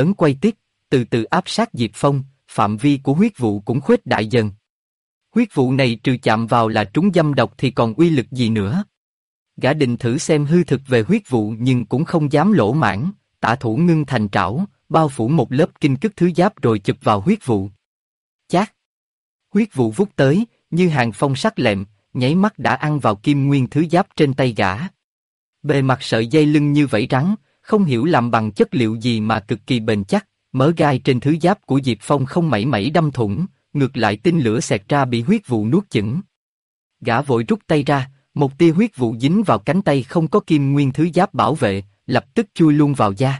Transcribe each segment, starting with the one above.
ấn quay tiếp, từ từ áp sát Diệp Phong, phạm vi của huyết vụ cũng khuếch đại dần. Huyết vụ này trừ chạm vào là trúng dâm độc thì còn uy lực gì nữa. Gã định thử xem hư thực về huyết vụ nhưng cũng không dám lỗ mãn, tả thủ ngưng thành trảo, bao phủ một lớp kinh cức thứ giáp rồi chụp vào huyết vụ. Chát! Huyết vụ vút tới, như hàng phong sắc lẹm, nháy mắt đã ăn vào kim nguyên thứ giáp trên tay gã. Bề mặt sợi dây lưng như vảy rắn, không hiểu làm bằng chất liệu gì mà cực kỳ bền chắc, mớ gai trên thứ giáp của Diệp Phong không mảy mảy đâm thủng, ngược lại tinh lửa xẹt ra bị huyết vụ nuốt chửng. Gã vội rút tay ra, một tia huyết vụ dính vào cánh tay không có kim nguyên thứ giáp bảo vệ, lập tức chui luôn vào da.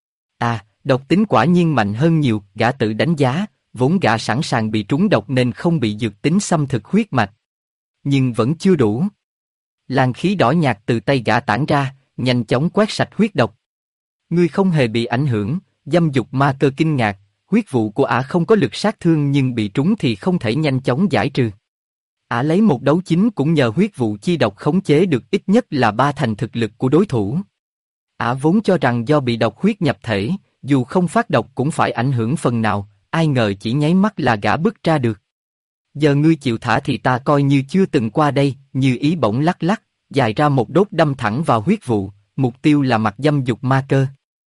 À, độc tính quả nhiên mạnh hơn nhiều, gã tự đánh giá, vốn gã sẵn sàng bị trúng độc nên không bị dược tính xâm thực huyết mạch. Nhưng vẫn chưa đủ. Làn khí đỏ nhạt từ tay gã tản ra, nhanh chóng quét sạch huyết độc. Ngươi không hề bị ảnh hưởng, dâm dục ma cơ kinh ngạc, huyết vụ của ả không có lực sát thương nhưng bị trúng thì không thể nhanh chóng giải trừ. Ả lấy một đấu chính cũng nhờ huyết vụ chi độc khống chế được ít nhất là 3/10 thực lực của đối thủ. Ả vốn cho rằng do bị độc huyết nhập thể, dù không phát độc cũng phải ảnh hưởng phần nào, ai ngờ chỉ nháy mắt là gã bứt ra được. Giờ ngươi chịu thả thì ta coi như chưa từng qua đây, Như Ý bỗng lắc lắc, dài ra một đốt đâm thẳng vào huyết vụ, mục tiêu là mặt dâm dục ma cơ.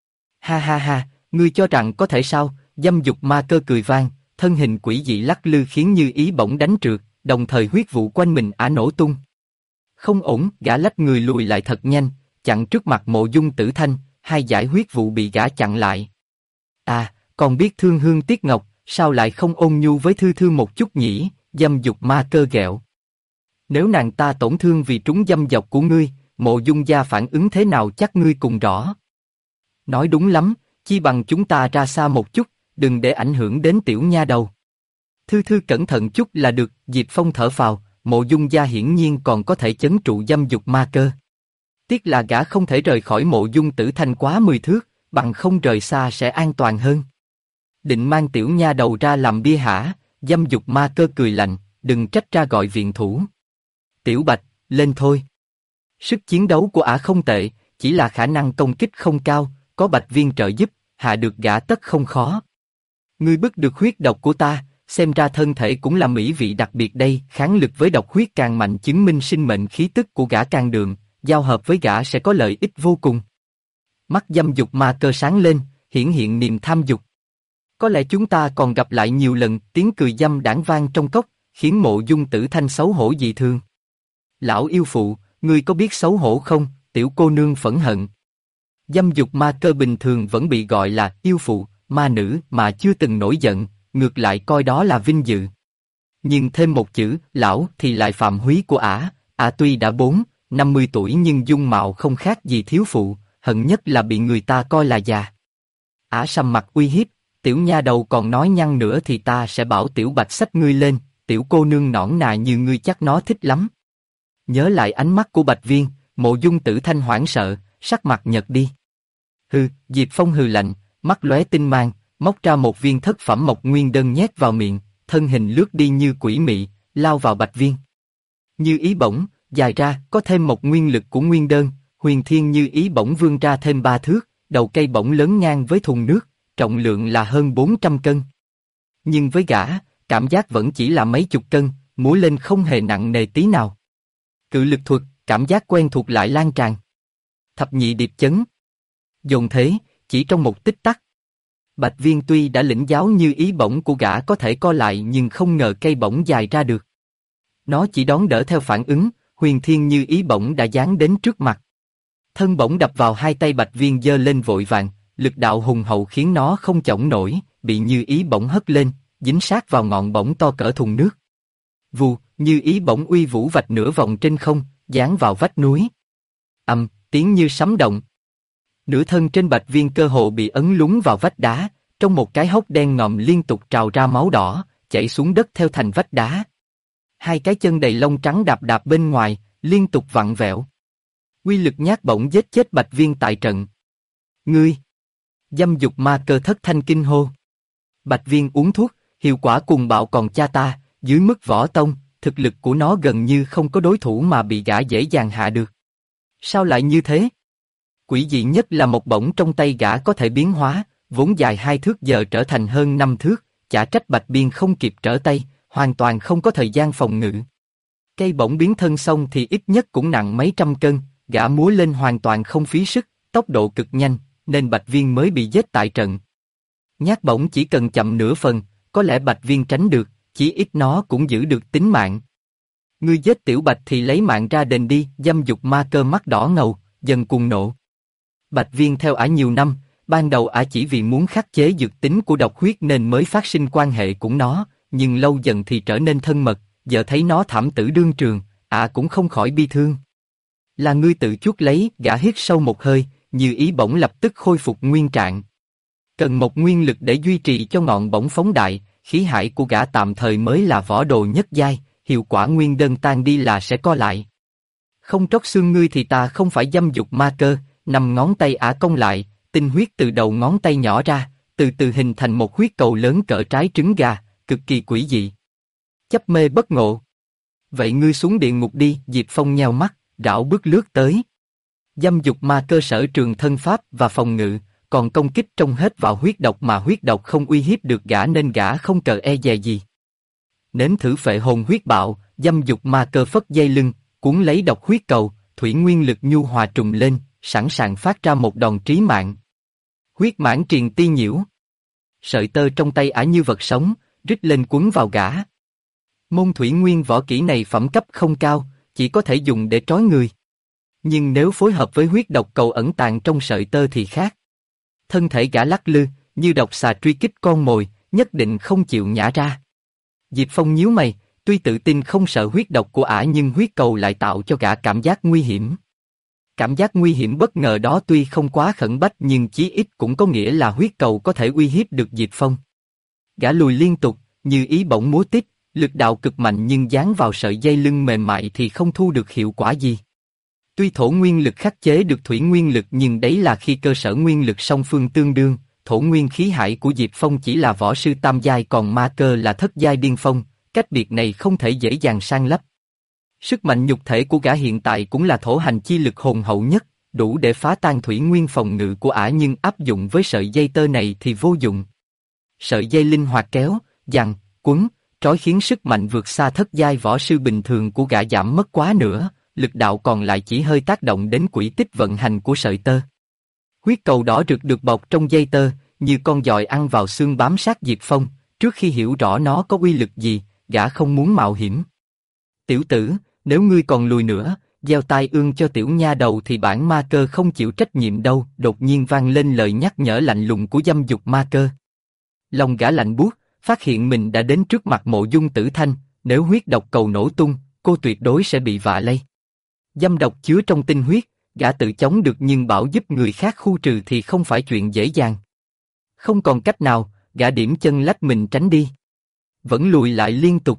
Ha ha ha, ngươi cho rằng có thể sao? Dâm dục ma cơ cười vang, thân hình quỷ dị lắc lư khiến Như Ý bỗng đánh trượt, đồng thời huyết vụ quanh mình ả nổ tung. Không ổn, gã lách người lùi lại thật nhanh, chặn trước mặt Mộ Dung Tử Thanh, hai dải huyết vụ bị gã chặn lại. À, còn biết thương hương tiếc ngọc, sao lại không ôn nhu với Thư Thư một chút nhỉ? Dâm dục ma cơ ghẹo. Nếu nàng ta tổn thương vì trúng dâm dọc của ngươi, Mộ Dung gia phản ứng thế nào chắc ngươi cùng rõ. Nói đúng lắm, chi bằng chúng ta ra xa một chút, đừng để ảnh hưởng đến tiểu nha đầu. Thư Thư cẩn thận chút là được. Diệp Phong thở phào, Mộ Dung gia hiển nhiên còn có thể chấn trụ dâm dục ma cơ. Tiếc là gã không thể rời khỏi Mộ Dung Tử Thanh quá 10 thước, bằng không rời xa sẽ an toàn hơn. Định mang tiểu nha đầu ra làm bia hả? Dâm dục ma cơ cười lạnh, đừng trách ra gọi viện thủ. Tiểu Bạch, lên thôi. Sức chiến đấu của ả không tệ, chỉ là khả năng công kích không cao, có Bạch Viên trợ giúp, hạ được gã tất không khó. Ngươi bức được huyết độc của ta, xem ra thân thể cũng là mỹ vị đặc biệt đây, kháng lực với độc huyết càng mạnh chứng minh sinh mệnh khí tức của gã càng đượm, giao hợp với gã sẽ có lợi ích vô cùng. Mắt dâm dục ma cơ sáng lên, hiển hiện niềm tham dục. Có lẽ chúng ta còn gặp lại nhiều lần, tiếng cười dâm đãng vang trong cốc, khiến Mộ Dung Tử Thanh xấu hổ dị thường. Lão yêu phụ, ngươi có biết xấu hổ không? Tiểu cô nương phẫn hận. Dâm dục ma cơ bình thường vẫn bị gọi là yêu phụ, ma nữ mà chưa từng nổi giận, ngược lại coi đó là vinh dự. Nhưng thêm một chữ, lão thì lại phạm húy của ả, tuy đã 50 tuổi nhưng dung mạo không khác gì thiếu phụ, hận nhất là bị người ta coi là già. Ả sầm mặt uy hiếp, tiểu nha đầu còn nói nhăng nữa thì ta sẽ bảo Tiểu Bạch xách ngươi lên, tiểu cô nương nõn nà như ngươi chắc nó thích lắm. Nhớ lại ánh mắt của Bạch Viên, Mộ Dung Tử Thanh hoảng sợ, sắc mặt nhợt đi. Hừ, Diệp Phong hừ lạnh, mắt lóe tinh mang, móc ra một viên thất phẩm mộc nguyên đơn nhét vào miệng, thân hình lướt đi như quỷ mị, lao vào Bạch Viên. Như Ý bổng, dài ra, có thêm một nguyên lực của nguyên đơn, huyền thiên Như Ý bổng vươn ra thêm 3 thước, đầu cây bổng lớn ngang với thùng nước, trọng lượng là hơn 400 cân. Nhưng với gã, cảm giác vẫn chỉ là mấy chục cân, múa lên không hề nặng nề tí nào. Cự lực thuật, cảm giác quen thuộc lại lan tràn. Thập nhị điệp chấn. Dồn thế, chỉ trong một tích tắc. Bạch Viên tuy đã lĩnh giáo Như Ý bổng của gã có thể co lại nhưng không ngờ cây bổng dài ra được. Nó chỉ đón đỡ theo phản ứng, huyền thiên Như Ý bổng đã giáng đến trước mặt. Thân bổng đập vào hai tay Bạch Viên giơ lên vội vàng, lực đạo hùng hậu khiến nó không chổng nổi, bị Như Ý bổng hất lên, dính sát vào ngọn bổng to cỡ thùng nước. Vù, Như Ý bổng uy vũ vạch nửa vòng trên không, giáng vào vách núi. Tiếng như sấm động. Nửa thân trên Bạch Viên cơ hồ bị ấn lún vào vách đá, trong một cái hốc đen ngòm liên tục trào ra máu đỏ, chảy xuống đất theo thành vách đá. Hai cái chân đầy lông trắng đạp đạp bên ngoài, liên tục vặn vẹo. Uy lực nhát bổng giết chết Bạch Viên tại trận. Ngươi! Dâm dục ma cơ thất thanh kinh hô. Bạch Viên uống thuốc, hiệu quả cùng bạo còn cha ta, dưới mức võ tông, thực lực của nó gần như không có đối thủ mà bị gã dễ dàng hạ được. Sao lại như thế? Quỷ dị nhất là một bổng trong tay gã có thể biến hóa, vốn dài 2 thước giờ trở thành hơn 5 thước, chả trách Bạch Biên không kịp trở tay, hoàn toàn không có thời gian phòng ngự. Cây bổng biến thân xong thì ít nhất cũng nặng mấy trăm cân, gã múa lên hoàn toàn không phí sức, tốc độ cực nhanh, nên Bạch Viên mới bị giết tại trận. Nhát bổng chỉ cần chậm nửa phần, có lẽ Bạch Viên tránh được, chỉ ít nó cũng giữ được tính mạng. Ngươi giết Tiểu Bạch thì lấy mạng ra đền đi, dâm dục ma cơ mắt đỏ ngầu, dần cuồng nộ. Bạch Viên theo ả nhiều năm, ban đầu ả chỉ vì muốn khắc chế dược tính của độc huyết nên mới phát sinh quan hệ cùng nó, nhưng lâu dần thì trở nên thân mật, giờ thấy nó thảm tử đương trường, ả cũng không khỏi bi thương. Là ngươi tự chuốc lấy, gã hít sâu một hơi, như ý bổng lập tức khôi phục nguyên trạng. Cần một nguyên lực để duy trì cho ngọn bổng phóng đại, khí hải của gã tạm thời mới là võ đồ nhất giai, hiệu quả nguyên đơn tan đi là sẽ co lại. Không trót xương ngươi thì ta không phải dâm dục ma cơ, 5 ngón tay ả cong lại, tinh huyết từ đầu ngón tay nhỏ ra, từ từ hình thành một huyết cầu lớn cỡ trái trứng gà, cực kỳ quỷ dị. Chấp mê bất ngộ. Vậy ngươi xuống địa ngục đi, Diệp Phong nheo mắt, rảo bước lướt tới. Dâm dục ma cơ sở trường thân pháp và phòng ngự, còn công kích trông hết vào huyết độc mà huyết độc không uy hiếp được gã nên gã không cờ e dè gì. Nếm thử phệ hồn huyết bạo, dâm dục ma cơ phất dây lưng, cuốn lấy độc huyết cầu, thủy nguyên lực nhu hòa trùng lên, sẵn sàng phát ra một đòn trí mạng. Huyết mãn triền ti nhiễu. Sợi tơ trong tay ả như vật sống, rít lên quấn vào gã. Môn thủy nguyên võ kỹ này phẩm cấp không cao, chỉ có thể dùng để trói người. Nhưng nếu phối hợp với huyết độc cầu ẩn tàng trong sợi tơ thì khác. Thân thể gã lắc lư, như độc xà truy kích con mồi, nhất định không chịu nhả ra. Diệp Phong nhíu mày, tuy tự tin không sợ huyết độc của ả nhưng huyết cầu lại tạo cho gã cảm giác nguy hiểm. Cảm giác nguy hiểm bất ngờ đó tuy không quá khẩn bách nhưng chí ít cũng có nghĩa là huyết cầu có thể uy hiếp được Diệp Phong. Gã lùi liên tục, như ý bổng múa tiếp, lực đạo cực mạnh nhưng dán vào sợi dây lưng mềm mại thì không thu được hiệu quả gì. Tuy thổ nguyên lực khắc chế được thủy nguyên lực nhưng đấy là khi cơ sở nguyên lực song phương tương đương, thổ nguyên khí hải của Diệp Phong chỉ là võ sư tam giai còn ma cơ là thất giai điên phong, cách biệt này không thể dễ dàng san lấp. Sức mạnh nhục thể của gã hiện tại cũng là thổ hành chi lực hồn hậu nhất, đủ để phá tan thủy nguyên phòng ngự của ả nhưng áp dụng với sợi dây tơ này thì vô dụng. Sợi dây linh hoạt kéo, giằng, quấn, trói khiến sức mạnh vượt xa thất giai võ sư bình thường của gã giảm mất quá nữa, lực đạo còn lại chỉ hơi tác động đến quỹ tích vận hành của sợi tơ. Huyết cầu đỏ rực được bọc trong dây tơ, như con giòi ăn vào xương bám sát Diệp Phong, trước khi hiểu rõ nó có uy lực gì, gã không muốn mạo hiểm. Tiểu tử, nếu ngươi còn lùi nữa, gieo tai ương cho tiểu nha đầu thì bản ma cơ không chịu trách nhiệm đâu, đột nhiên vang lên lời nhắc nhở lạnh lùng của dâm dục ma cơ. Lòng gã lạnh buốt, phát hiện mình đã đến trước mặt Mộ Dung Tử Thanh, nếu huyết độc cầu nổ tung, cô tuyệt đối sẽ bị vạ lây. Dâm độc chứa trong tinh huyết, gã tự chống được nhưng bảo giúp người khác khu trừ thì không phải chuyện dễ dàng. Không còn cách nào, gã điểm chân lách mình tránh đi. Vẫn lùi lại liên tục.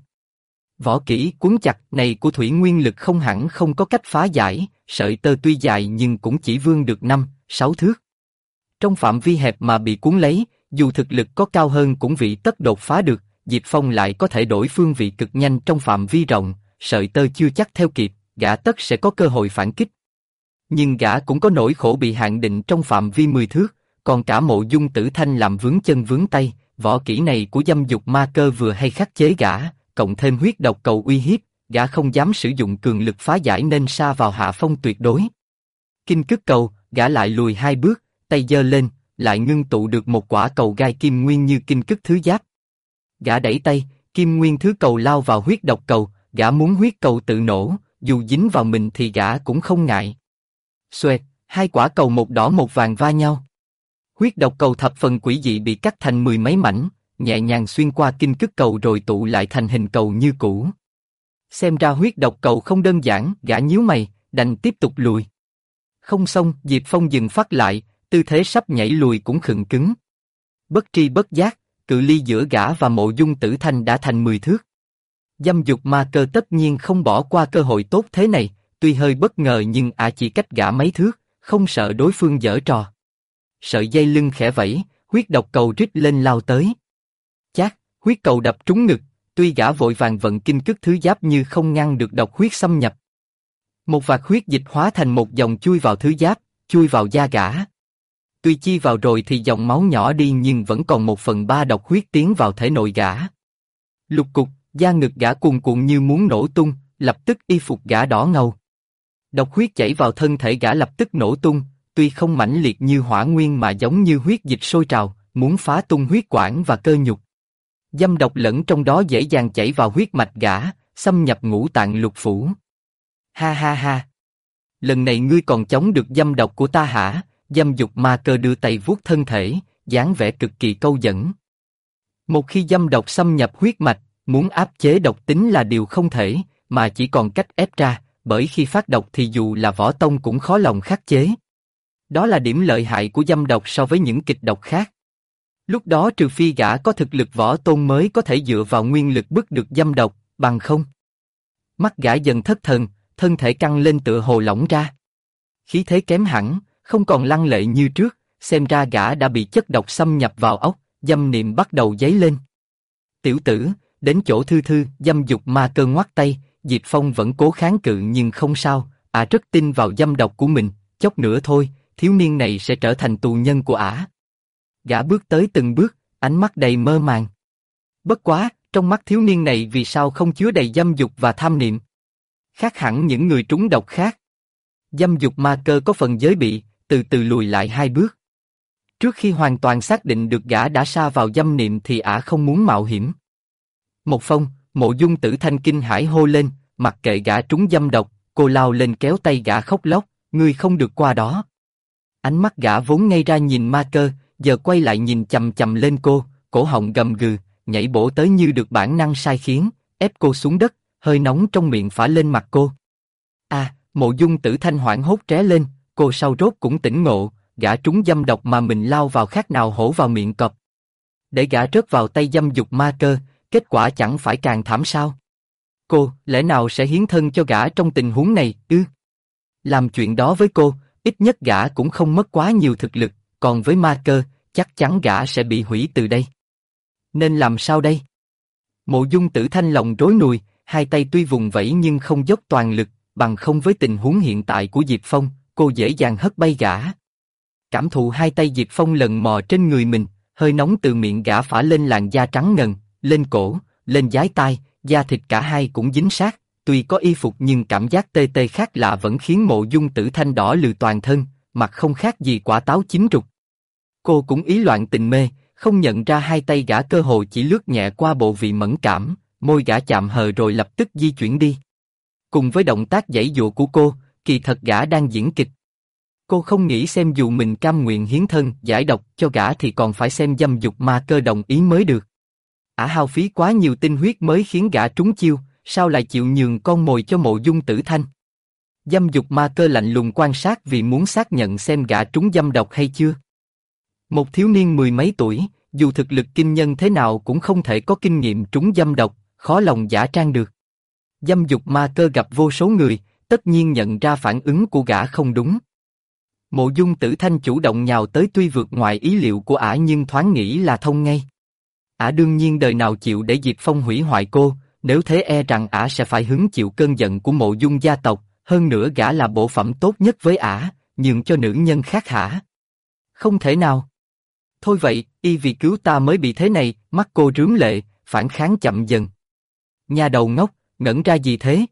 Võ kỹ cuốn chặt này của thủy nguyên lực không hẳn không có cách phá giải, sợi tơ tuy dài nhưng cũng chỉ vươn được 5-6 thước. Trong phạm vi hẹp mà bị cuốn lấy, dù thực lực có cao hơn cũng vị tất đột phá được, Diệp Phong lại có thể đổi phương vị cực nhanh trong phạm vi rộng, sợi tơ chưa chắc theo kịp, gã tất sẽ có cơ hội phản kích. Nhưng gã cũng có nỗi khổ bị hạn định trong phạm vi 10 thước, còn cả Mộ Dung Tử Thanh làm vướng chân vướng tay, võ kỹ này của dâm dục ma cơ vừa hay khắc chế gã, cộng thêm huyết độc cầu uy hiếp, gã không dám sử dụng cường lực phá giải nên sa vào hạ phong tuyệt đối. Kinh cức cầu, gã lại lùi 2 bước, tay giơ lên, lại ngưng tụ được một quả cầu gai kim nguyên như kinh cức thứ giáp. Gã đẩy tay, kim nguyên thứ cầu lao vào huyết độc cầu, gã muốn huyết cầu tự nổ, dù dính vào mình thì gã cũng không ngại. Xoẹt, 2 quả cầu một đỏ một vàng va nhau. Huyết độc cầu thập phần quỷ dị bị cắt thành 10 mấy mảnh, nhẹ nhàng xuyên qua kinh cức cầu rồi tụ lại thành hình cầu như cũ. Xem ra huyết độc cầu không đơn giản, gã nhíu mày, đành tiếp tục lùi. Không xong, Diệp Phong dừng phát lại, tư thế sắp nhảy lùi cũng khựng cứng. Bất tri bất giác, cự ly giữa gã và Mộ Dung Tử Thanh đã thành 10 thước. Dâm dục ma cơ tất nhiên không bỏ qua cơ hội tốt thế này, tuy hơi bất ngờ nhưng chỉ cách gã mấy thước, không sợ đối phương giở trò. Sợi dây lưng khẽ vẫy, huyết độc cầu rít lên lao tới. Chát, huyết cầu đập trúng ngực, tuy gã vội vàng vận kinh cức thứ giáp như không ngăn được độc huyết xâm nhập. Một vạt huyết dịch hóa thành một dòng chui vào thứ giáp, chui vào da gã. tuy chi vào rồi thì dòng máu nhỏ đi nhưng vẫn còn 1/3 độc huyết tiến vào thể nội gã. Lục cục, da ngực gã cuồn cuộn như muốn nổ tung, lập tức y phục gã đỏ ngầu. Độc huyết chảy vào thân thể gã lập tức nổ tung, tuy không mãnh liệt như hỏa nguyên mà giống như huyết dịch sôi trào, muốn phá tung huyết quản và cơ nhục. Dâm độc lẫn trong đó dễ dàng chảy vào huyết mạch gã, xâm nhập ngũ tạng lục phủ. Ha ha ha! Lần này ngươi còn chống được dâm độc của ta hả? Dâm dục ma cơ đưa tay vuốt thân thể, dáng vẻ cực kỳ câu dẫn. Một khi dâm độc xâm nhập huyết mạch, muốn áp chế độc tính là điều không thể, mà chỉ còn cách ép ra, bởi khi phát độc thì dù là võ tông cũng khó lòng khắc chế. Đó là điểm lợi hại của dâm độc so với những kịch độc khác. Lúc đó trừ phi gã có thực lực võ tôn mới có thể dựa vào nguyên lực bức được dâm độc, bằng không. Mắt gã dần thất thần, thân thể căng lên tựa hồ lỏng ra. Khí thế kém hẳn, không còn lăng lệ như trước, xem ra gã đã bị chất độc xâm nhập vào óc, dâm niệm bắt đầu dấy lên. Tiểu tử, đến chỗ Thư Thư, dâm dục ma cơ ngoắt tay, Diệp Phong vẫn cố kháng cự nhưng không sao, ả rất tin vào dâm độc của mình, chốc nữa thôi, thiếu niên này sẽ trở thành tù nhân của ả. Gã bước tới từng bước, ánh mắt đầy mơ màng. Bất quá, trong mắt thiếu niên này vì sao không chứa đầy dâm dục và tham niệm? Khác hẳn những người trúng độc khác. Dâm dục ma cơ có phần giới bị, từ từ lùi lại 2 bước. Trước khi hoàn toàn xác định được gã đã sa vào dâm niệm thì ả không muốn mạo hiểm. Một Phong, Mộ Dung Tử Thanh kinh hãi hô lên, mặc kệ gã trúng dâm độc, cô lao lên kéo tay gã khóc lóc, ngươi không được qua đó. Ánh mắt gã vốn ngay ra nhìn ma cơ, giờ quay lại nhìn chằm chằm lên cô, cổ họng gầm gừ, nhảy bổ tới như được bản năng sai khiến, ép cô xuống đất, hơi nóng trong miệng phả lên mặt cô. Mộ Dung Tử Thanh hoảng hốt tré lên, cô sau rốt cũng tỉnh ngộ, gã trúng dâm độc mà mình lao vào khác nào hổ vào miệng cọp. Để gã rớt vào tay dâm dục ma cơ, kết quả chẳng phải càng thảm sao? Cô, lẽ nào sẽ hiến thân cho gã trong tình huống này, ư? Làm chuyện đó với cô, ít nhất gã cũng không mất quá nhiều thực lực, còn với ma cơ, chắc chắn gã sẽ bị hủy từ đây. Nên làm sao đây? Mộ Dung Tử Thanh lòng rối nùi, hai tay tuy vùng vẫy nhưng không dốc toàn lực, bằng không với tình huống hiện tại của Diệp Phong, cô dễ dàng hất bay gã. Cảm thụ hai tay Diệp Phong lần mò trên người mình, hơi nóng từ miệng gã phả lên làn da trắng ngần, lên cổ, lên dái tai, da thịt cả hai cũng dính sát. Tuy có y phục nhưng cảm giác tê tê khác lạ vẫn khiến Mộ Dung Tử Thanh đỏ lừ toàn thân, mặt không khác gì quả táo chín rục. Cô cũng ý loạn tình mê, không nhận ra hai tay gã cơ hồ chỉ lướt nhẹ qua bộ vị mẫn cảm, môi gã chạm hờ rồi lập tức di chuyển đi. Cùng với động tác giãy giụa của cô, kỳ thật gã đang diễn kịch. Cô không nghĩ xem dù mình cam nguyện hiến thân giải độc cho gã thì còn phải xem dâm dục ma cơ đồng ý mới được. Ả hao phí quá nhiều tinh huyết mới khiến gã trúng chiêu, sao lại chịu nhường con mồi cho Mộ Dung Tử Thanh? Dâm dục ma cơ lạnh lùng quan sát vì muốn xác nhận xem gã trúng dâm độc hay chưa. Một thiếu niên 10 mấy tuổi, dù thực lực kinh nhân thế nào cũng không thể có kinh nghiệm trúng dâm độc, khó lòng giả trang được. Dâm dục ma cơ gặp vô số người, tất nhiên nhận ra phản ứng của gã không đúng. Mộ Dung Tử Thanh chủ động nhào tới tuy vượt ngoài ý liệu của ả nhưng thoáng nghĩ là thông ngay. Ả đương nhiên đời nào chịu để Diệp Phong hủy hoại cô, nếu thế e rằng ả sẽ phải hứng chịu cơn giận của Mộ Dung gia tộc, hơn nữa gã là bộ phận tốt nhất với ả, nhường cho nữ nhân khác hả? Không thể nào. Thôi vậy, y vì cứu ta mới bị thế này, mắt cô rướm lệ, phản kháng chậm dần. Nhà đầu ngốc, ngẩn ra gì thế?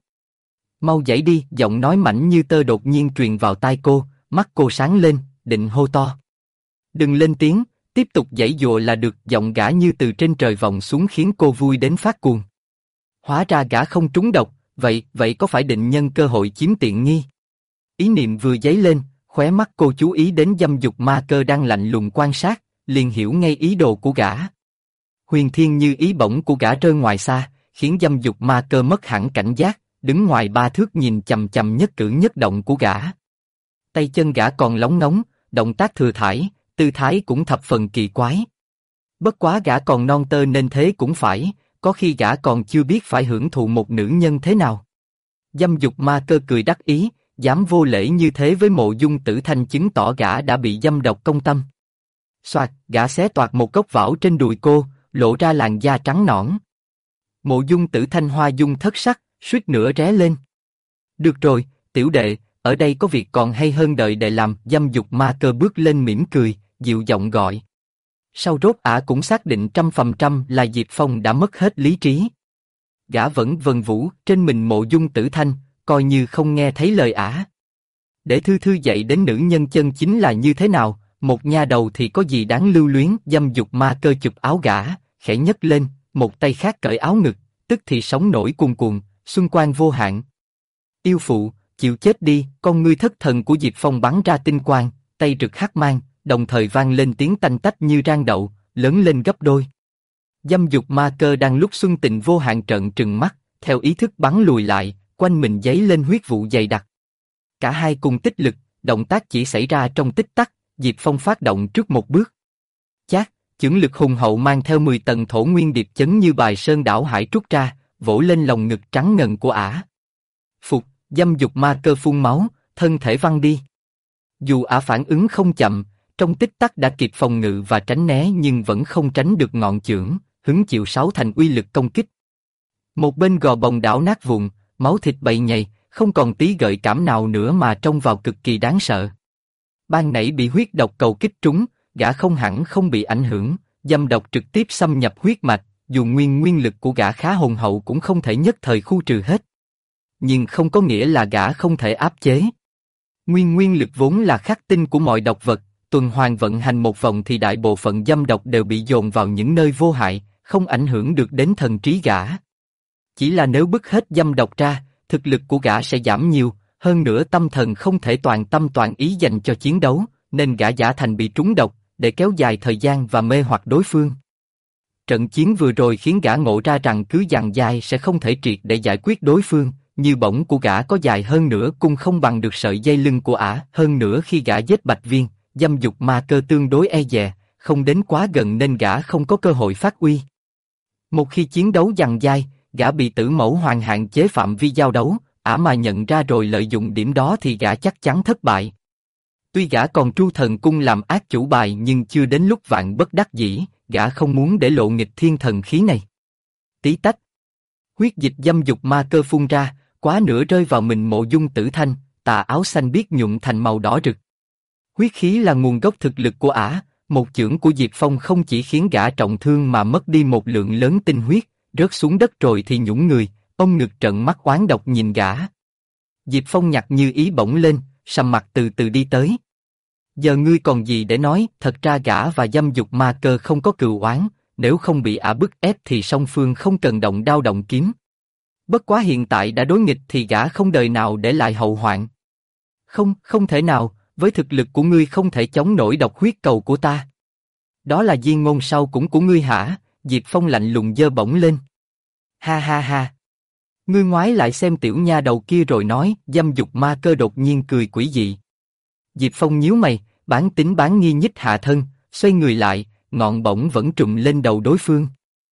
Mau dậy đi, giọng nói mảnh như tơ đột nhiên truyền vào tai cô, mắt cô sáng lên, định hô to. Đừng lên tiếng, tiếp tục giãy giụa là được, giọng gã như từ trên trời vọng xuống khiến cô vui đến phát cuồng. Hóa ra gã không trúng độc, vậy có phải định nhân cơ hội chiếm tiện nghi? Ý niệm vừa dấy lên, khóe mắt cô chú ý đến dâm dục ma cơ đang lạnh lùng quan sát, liền hiểu ngay ý đồ của gã. Huyền thiên như ý bổng của gã rơi ngoài xa, khiến dâm dục ma cơ mất hẳn cảnh giác, đứng ngoài 3 thước nhìn chằm chằm nhất cử nhất động của gã. Tay chân gã còn lóng ngóng, động tác thừa thãi, tư thái cũng thập phần kỳ quái. Bất quá gã còn non tơ nên thế cũng phải, có khi gã còn chưa biết phải hưởng thụ một nữ nhân thế nào. Dâm dục ma cơ cười đắc ý, dám vô lễ như thế với Mộ Dung Tử Thanh chứng tỏ gã đã bị dâm độc công tâm. Soạt, gã xé toạc một góc vảo trên đùi cô, lộ ra làn da trắng nõn. Mộ Dung Tử Thanh hoa dung thất sắc, suýt nữa ré lên. Được rồi, tiểu đệ, ở đây có việc còn hay hơn đợi đệ làm. Dâm dục ma cơ bước lên mỉm cười, dịu giọng gọi. Sau rốt ả cũng xác định 100% là Diệp Phong đã mất hết lý trí. Gã vẫn vần vũ trên mình Mộ Dung Tử Thanh, coi như không nghe thấy lời ả. Để Thư Thư dạy đến nữ nhân chân chính là như thế nào, một nha đầu thì có gì đáng lưu luyến. Dâm dục ma cơ chụp áo gã, khẽ nhấc lên, một tay khác cởi áo ngực, tức thì sóng nổi cuồn cuộn, xuân quang vô hạn. Yêu phụ, chịu chết đi. Con ngươi thất thần của Diệp Phong bắn ra tinh quang, tay rực hắc mang, đồng thời vang lên tiếng tanh tách như rang đậu, lớn lên gấp đôi. Dâm dục ma cơ đang lúc xuân tình vô hạn trợn trừng mắt, theo ý thức bắn lùi lại, quanh mình dấy lên huyết vụ dày đặc. Cả hai cùng tích lực, động tác chỉ xảy ra trong tích tắc. Diệp Phong phát động trước một bước. Chát, chưởng lực hùng hậu mang theo 10 tầng thổ nguyên điệp chấn như bài sơn đảo hải trút ra, vỗ lên lồng ngực trắng ngần của ả. Phục, dâm dục ma cơ phun máu, thân thể văng đi. Dù ả phản ứng không chậm, trong tích tắc đã kịp phòng ngự và tránh né nhưng vẫn không tránh được ngọn chưởng, hứng chịu 6 thành uy lực công kích. Một bên gò bồng đảo nát vụn, máu thịt bầy nhầy, không còn tí gợi cảm nào nữa mà trông vào cực kỳ đáng sợ. Ban nãy bị huyết độc cầu kích trúng, gã không hẳn không bị ảnh hưởng, dâm độc trực tiếp xâm nhập huyết mạch, dù nguyên lực của gã khá hùng hậu cũng không thể nhất thời khu trừ hết. Nhưng không có nghĩa là gã không thể áp chế. Nguyên lực vốn là khắc tinh của mọi độc vật, tuần hoàn vận hành một vòng thì đại bộ phận dâm độc đều bị dồn vào những nơi vô hại, không ảnh hưởng được đến thần trí gã. Chỉ là nếu bứt hết dâm độc ra, thực lực của gã sẽ giảm nhiều, hơn nữa tâm thần không thể toàn tâm toàn ý dành cho chiến đấu, nên gã giả thành bị trúng độc, để kéo dài thời gian và mê hoặc đối phương. Trận chiến vừa rồi khiến gã ngộ ra rằng cứ dằn dài sẽ không thể triệt để giải quyết đối phương, như bổng của gã có dài hơn nữa cũng không bằng được sợi dây lưng của ả. Hơn nữa khi gã giết Bạch Viên, dâm dục ma cơ tương đối e dè, không đến quá gần nên gã không có cơ hội phát uy. Một khi chiến đấu dằn dai, gã bị tử mẫu hoàng hạn chế phạm vi giao đấu, ả mà nhận ra rồi lợi dụng điểm đó thì gã chắc chắn thất bại. Tuy gã còn Tru Thần Cung làm ác chủ bài nhưng chưa đến lúc vạn bất đắc dĩ, gã không muốn để lộ nghịch thiên thần khí này. Tí tách. Huyết dịch dâm dục ma cơ phun ra, quá nửa rơi vào mình Mộ Dung Tử Thanh, tà áo xanh biếc nhuộm thành màu đỏ rực. Huyết khí là nguồn gốc thực lực của ả, một chưởng của Diệp Phong không chỉ khiến gã trọng thương mà mất đi một lượng lớn tinh huyết, rớt xuống đất rồi thì nhũng người, ông ngực trợn mắt oán độc nhìn gã. Diệp Phong nhặt như ý bỗng lên, sầm mặt từ từ đi tới. Giờ ngươi còn gì để nói? Thật ra gã và dâm dục ma cơ không có cừu oán, nếu không bị ả bức ép thì song phương không cần động đao động kiếm. Bất quá hiện tại đã đối nghịch thì gã không đời nào để lại hậu hoạn. Không thể nào, với thực lực của ngươi không thể chống nổi độc huyết cầu của ta. Đó là di ngôn sau cũng của ngươi hả? Diệp Phong lạnh lùng giơ bổng lên. Ha ha ha. Ngươi ngoái lại xem tiểu nha đầu kia rồi nói. Dâm dục ma cơ đột nhiên cười quỷ dị. Diệp Phong nhíu mày, bán tính bán nghi nhích hạ thân, xoay người lại, ngọn bổng vẫn trùm lên đầu đối phương.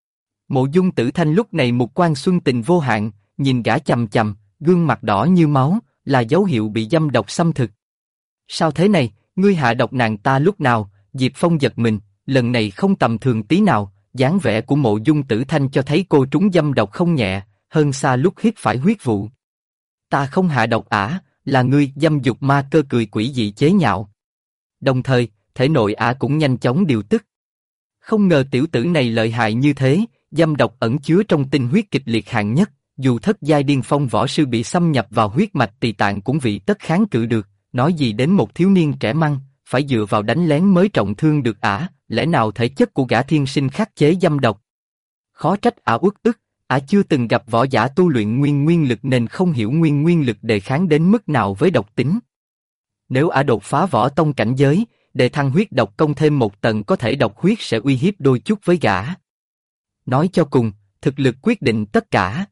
Mộ Dung Tử Thanh lúc này một quan xuân tình vô hạn, nhìn gã chằm chằm, gương mặt đỏ như máu, là dấu hiệu bị dâm độc xâm thực. Sao thế này, ngươi hạ độc nàng ta lúc nào? Diệp Phong giật mình, lần này không tầm thường tí nào, dáng vẻ của Mộ Dung Tử Thanh cho thấy cô trúng dâm độc không nhẹ, hơn xa lúc hít phải huyết vụ. Ta không hạ độc ả, là ngươi. Dâm dục ma cơ cười quỷ dị chế nhạo. Đồng thời, thể nội ả cũng nhanh chóng điều tức. Không ngờ tiểu tử này lợi hại như thế, dâm độc ẩn chứa trong tinh huyết kịch liệt hạng nhất, dù thất giai điên phong võ sư bị xâm nhập vào huyết mạch tỳ tạng cũng vị tất kháng cự được, nói gì đến một thiếu niên trẻ măng, phải dựa vào đánh lén mới trọng thương được ả, lẽ nào thể chất của gã thiên sinh khắc chế dâm độc? Khó trách ả uất ức, ả chưa từng gặp võ giả tu luyện nguyên lực nên không hiểu nguyên lực đề kháng đến mức nào với độc tính. Nếu ả đột phá võ tông cảnh giới, đề thăng huyết độc công thêm một tầng có thể độc huyết sẽ uy hiếp đôi chút với gã. Nói cho cùng, thực lực quyết định tất cả.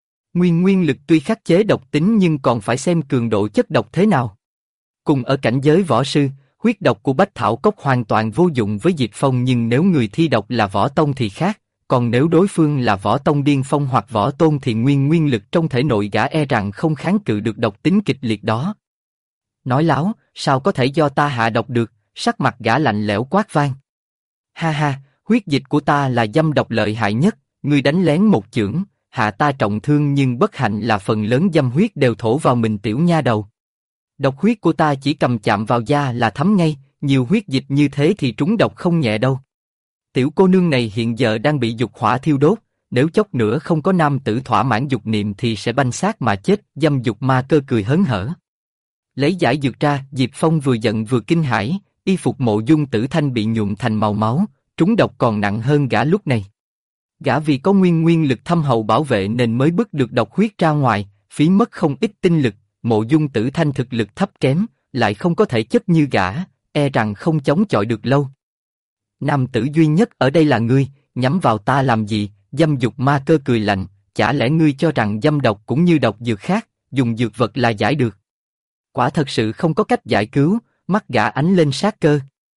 Nguyên lực tuy khắc chế độc tính nhưng còn phải xem cường độ chất độc thế nào. Cùng ở cảnh giới võ sư, huyết độc của Bách Thảo Cốc hoàn toàn vô dụng với Diệp Phong, nhưng nếu người thi độc là võ tông thì khác, còn nếu đối phương là võ tông điên phong hoặc võ tôn thì nguyên lực trong thể nội gã e rằng không kháng cự được độc tính kịch liệt đó. Nói láo, sao có thể do ta hạ độc được? Sắc mặt gã lạnh lẽo quát vang. Ha ha, huyết dịch của ta là dâm độc lợi hại nhất, ngươi đánh lén một chưởng, hạ ta trọng thương nhưng bất hạnh là phần lớn dâm huyết đều thổ vào mình tiểu nha đầu. Độc huyết của ta chỉ cầm chạm vào da là thấm ngay, nhiều huyết dịch như thế thì trúng độc không nhẹ đâu. Tiểu cô nương này hiện giờ đang bị dục hỏa thiêu đốt, nếu chốc nữa không có nam tử thỏa mãn dục niệm thì sẽ banh xác mà chết. Dâm dục ma cơ cười hớn hở. Lấy giải dược ra, Diệp Phong vừa giận vừa kinh hãi, y phục Mộ Dung Tử Thanh bị nhuộm thành màu máu, trúng độc còn nặng hơn gã lúc này. Gã vì có nguyên lực thâm hậu bảo vệ nên mới bứt được độc huyết ra ngoài, phí mất không ít tinh lực. Mộ Dung Tử Thanh thực lực thấp kém, lại không có thể chất như gã, e rằng không chống chọi được lâu. Nam tử duy nhất ở đây là ngươi, nhắm vào ta làm gì? Dâm dục ma cơ cười lạnh, chả lẽ ngươi cho rằng dâm độc cũng như độc dược khác, dùng dược vật là giải được? Quả thật sự không có cách giải cứu, mắt gã ánh lên sát cơ.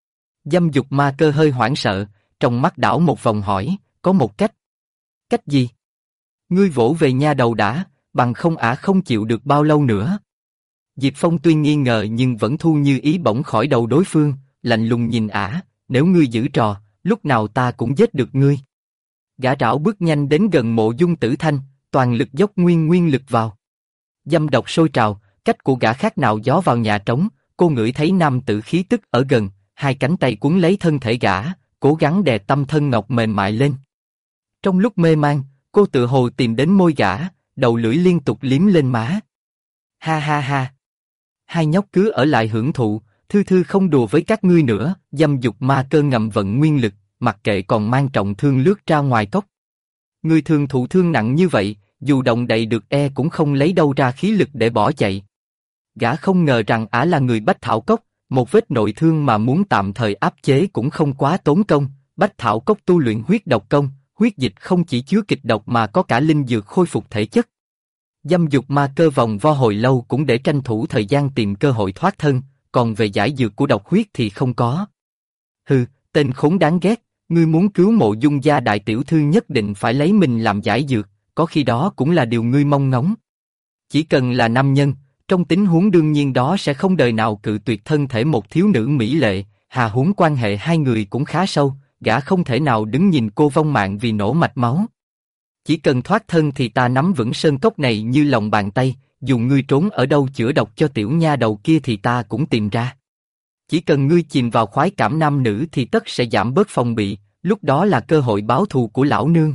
Dâm dục ma cơ hơi hoảng sợ, trong mắt đảo một vòng hỏi, có một cách. Cách gì? Ngươi vỗ về nha đầu đã, bằng không ả không chịu được bao lâu nữa. Diệp Phong tuy nghi ngờ nhưng vẫn thu như ý bỗng khỏi đầu đối phương, lạnh lùng nhìn ả, nếu ngươi giữ trò, lúc nào ta cũng giết được ngươi. Gã rảo bước nhanh đến gần Mộ Dung Tử Thanh, toàn lực dốc nguyên lực vào. Dâm độc sôi trào, cách của gã khác nào gió vào nhà trống, cô ngửi thấy nam tử khí tức ở gần, hai cánh tay cuốn lấy thân thể gã, cố gắng đè tâm thân ngọc mềm mại lên. Trong lúc mê man, cô tự hồ tìm đến môi gã, đầu lưỡi liên tục liếm lên má. Ha ha ha. Hai nhóc cứ ở lại hưởng thụ, thư không đùa với các ngươi nữa. Dâm dục ma cơ ngầm vận nguyên lực, mặc kệ còn mang trọng thương lướt ra ngoài cốc. Người thường thụ thương nặng như vậy, dù động đậy được e cũng không lấy đâu ra khí lực để bỏ chạy. Gã không ngờ rằng ả là người Bách Thảo Cốc, một vết nội thương mà muốn tạm thời áp chế cũng không quá tốn công. Bách Thảo Cốc tu luyện huyết độc công, huyết dịch không chỉ chứa kịch độc mà có cả linh dược khôi phục thể chất. Dâm dục ma cơ vòng vo hồi lâu cũng để tranh thủ thời gian tìm cơ hội thoát thân, còn về giải dược của độc huyết thì không có. Hừ, tên khốn đáng ghét, ngươi muốn cứu Mộ Dung gia đại tiểu thư nhất định phải lấy mình làm giải dược, có khi đó cũng là điều ngươi mong ngóng. Chỉ cần là nam nhân, trong tình huống đương nhiên đó sẽ không đời nào cự tuyệt thân thể một thiếu nữ mỹ lệ, hà huống quan hệ hai người cũng khá sâu, gã không thể nào đứng nhìn cô vong mạng vì nổ mạch máu. Chỉ cần thoát thân thì ta nắm vững sơn cốc này như lòng bàn tay, dù ngươi trốn ở đâu chữa độc cho tiểu nha đầu kia thì ta cũng tìm ra. Chỉ cần ngươi chìm vào khoái cảm nam nữ thì tất sẽ giảm bớt phòng bị, lúc đó là cơ hội báo thù của lão nương.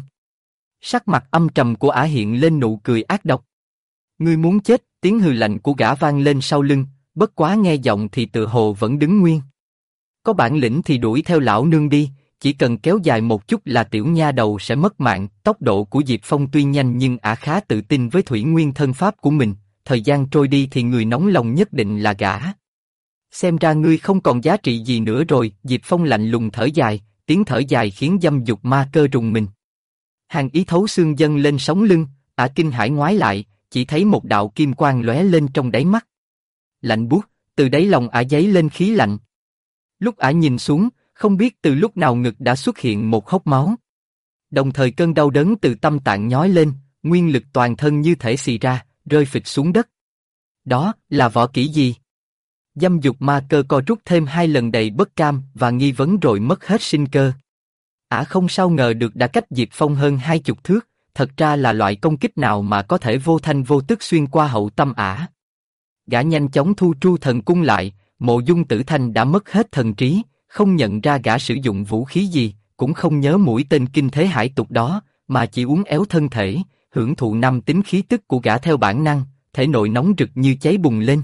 Sắc mặt âm trầm của ả hiện lên nụ cười ác độc. Ngươi muốn chết? Tiếng hừ lạnh của gã vang lên sau lưng, bất quá nghe giọng thì tự hồ vẫn đứng nguyên. Có bản lĩnh thì đuổi theo lão nương đi, chỉ cần kéo dài một chút là tiểu nha đầu sẽ mất mạng. Tốc độ của Diệp Phong tuy nhanh nhưng ả khá tự tin với thủy nguyên thân pháp của mình, thời gian trôi đi thì người nóng lòng nhất định là gã. Xem ra ngươi không còn giá trị gì nữa rồi. Diệp Phong lạnh lùng thở dài, tiếng thở dài khiến dâm dục ma cơ rùng mình. Hàn ý thấu xương dâng lên sống lưng, ả kinh hãi ngoái lại, chỉ thấy một đạo kim quang lóe lên trong đáy mắt. Lạnh buốt, từ đáy lòng ả dấy lên khí lạnh. Lúc ả nhìn xuống, không biết từ lúc nào ngực đã xuất hiện một hốc máu. Đồng thời cơn đau đớn từ tâm tạng nhói lên, nguyên lực toàn thân như thể xì ra, rơi phịch xuống đất. Đó là võ kỹ gì? Dâm dục ma cơ co rút thêm 2 lần đầy bất cam và nghi vấn rồi mất hết sinh cơ. Ả không sao ngờ được đã cách Diệp Phong hơn 20 thước, thật ra là loại công kích nào mà có thể vô thanh vô tức xuyên qua hậu tâm ả. Gã nhanh chóng thu tru thần cung lại, Mộ Dung Tử Thanh đã mất hết thần trí, không nhận ra gã sử dụng vũ khí gì, cũng không nhớ mũi tên kinh thế hải tục đó, mà chỉ uốn éo thân thể, hưởng thụ năm tính khí tức của gã theo bản năng, thể nội nóng rực như cháy bùng lên.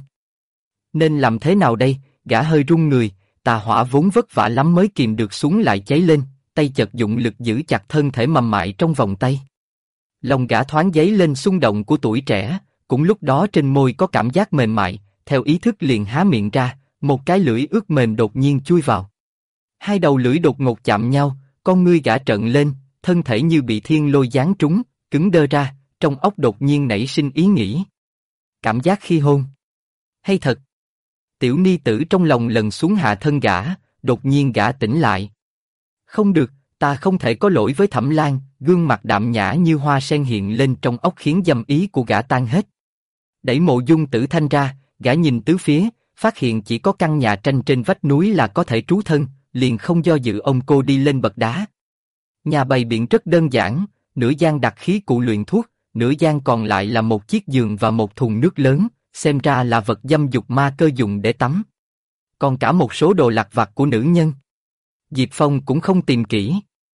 Nên làm thế nào đây? Gã hơi run người, tà hỏa vốn vất vả lắm mới kìm được xuống lại cháy lên, tay chợt dụng lực giữ chặt thân thể mềm mại trong vòng tay. Lòng gã thoáng dấy lên xung động của tuổi trẻ, cũng lúc đó trên môi có cảm giác mềm mại, theo ý thức liền há miệng ra, một cái lưỡi ướt mềm đột nhiên chui vào. Hai đầu lưỡi đột ngột chạm nhau, con ngươi gã trợn lên, thân thể như bị thiên lôi giáng trúng, cứng đơ ra, trong óc đột nhiên nảy sinh ý nghĩ. Cảm giác khi hôn. Hay thật? Tiểu ni tử trong lòng lần xuống hạ thân gã, đột nhiên gã tỉnh lại. Không được, ta không thể có lỗi với Thẩm Lan. Gương mặt đạm nhã như hoa sen hiện lên trong óc khiến dâm ý của gã tan hết. Đẩy Mộ Dung Tử Thanh ra, gã nhìn tứ phía, phát hiện chỉ có căn nhà tranh trên vách núi là có thể trú thân, liền không do dự ôm cô đi lên bậc đá. Nhà bày biện rất đơn giản, nửa gian đặt khí cụ luyện thuốc, nửa gian còn lại là một chiếc giường và một thùng nước lớn, xem ra là vật dâm dục ma cơ dùng để tắm. còn cả một số đồ lặt vặt của nữ nhân. Diệp Phong cũng không tìm kỹ.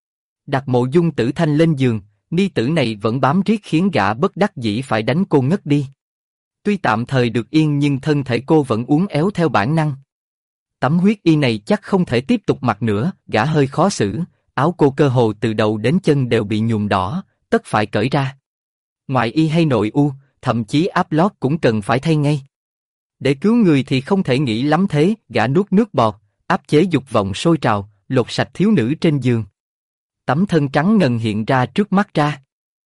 Đặt Mộ Dung Tử Thanh lên giường, ni tử này vẫn bám riết khiến gã bất đắc dĩ phải đánh cô ngất đi. Tuy tạm thời được yên nhưng thân thể cô vẫn uốn éo theo bản năng. Tấm huyết y này chắc không thể tiếp tục mặc nữa, gã hơi khó xử, áo cô cơ hồ từ đầu đến chân đều bị nhuộm đỏ, tất phải cởi ra. Ngoại y hay nội u, thậm chí áp lót cũng cần phải thay ngay. Để cứu người thì không thể nghĩ lắm thế, gã nuốt nước bọt, áp chế dục vọng sôi trào, lột sạch thiếu nữ trên giường. Tấm thân trắng ngần hiện ra trước mắt ra.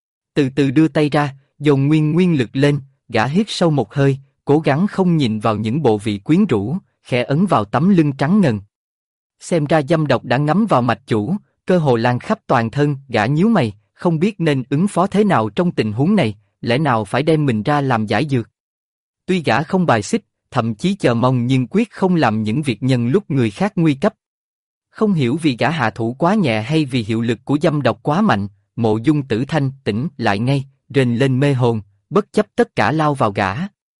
Từ từ đưa tay ra, dồn nguyên lực lên, gã hít sâu một hơi, cố gắng không nhìn vào những bộ vị quyến rũ, khẽ ấn vào tấm lưng trắng ngần. Xem ra dâm độc đã ngấm vào mạch chủ, cơ hồ lan khắp toàn thân, gã nhíu mày, không biết nên ứng phó thế nào trong tình huống này, lẽ nào phải đem mình ra làm giải dược. Tuy gã không bài xích, thậm chí chờ mong nhưng quyết không làm những việc nhân lúc người khác nguy cấp. Không hiểu vì gã hạ thủ quá nhẹ hay vì hiệu lực của dâm độc quá mạnh, Mộ Dung Tử Thanh tỉnh lại ngay, rên lên mê hồn, bất chấp tất cả lao vào gã.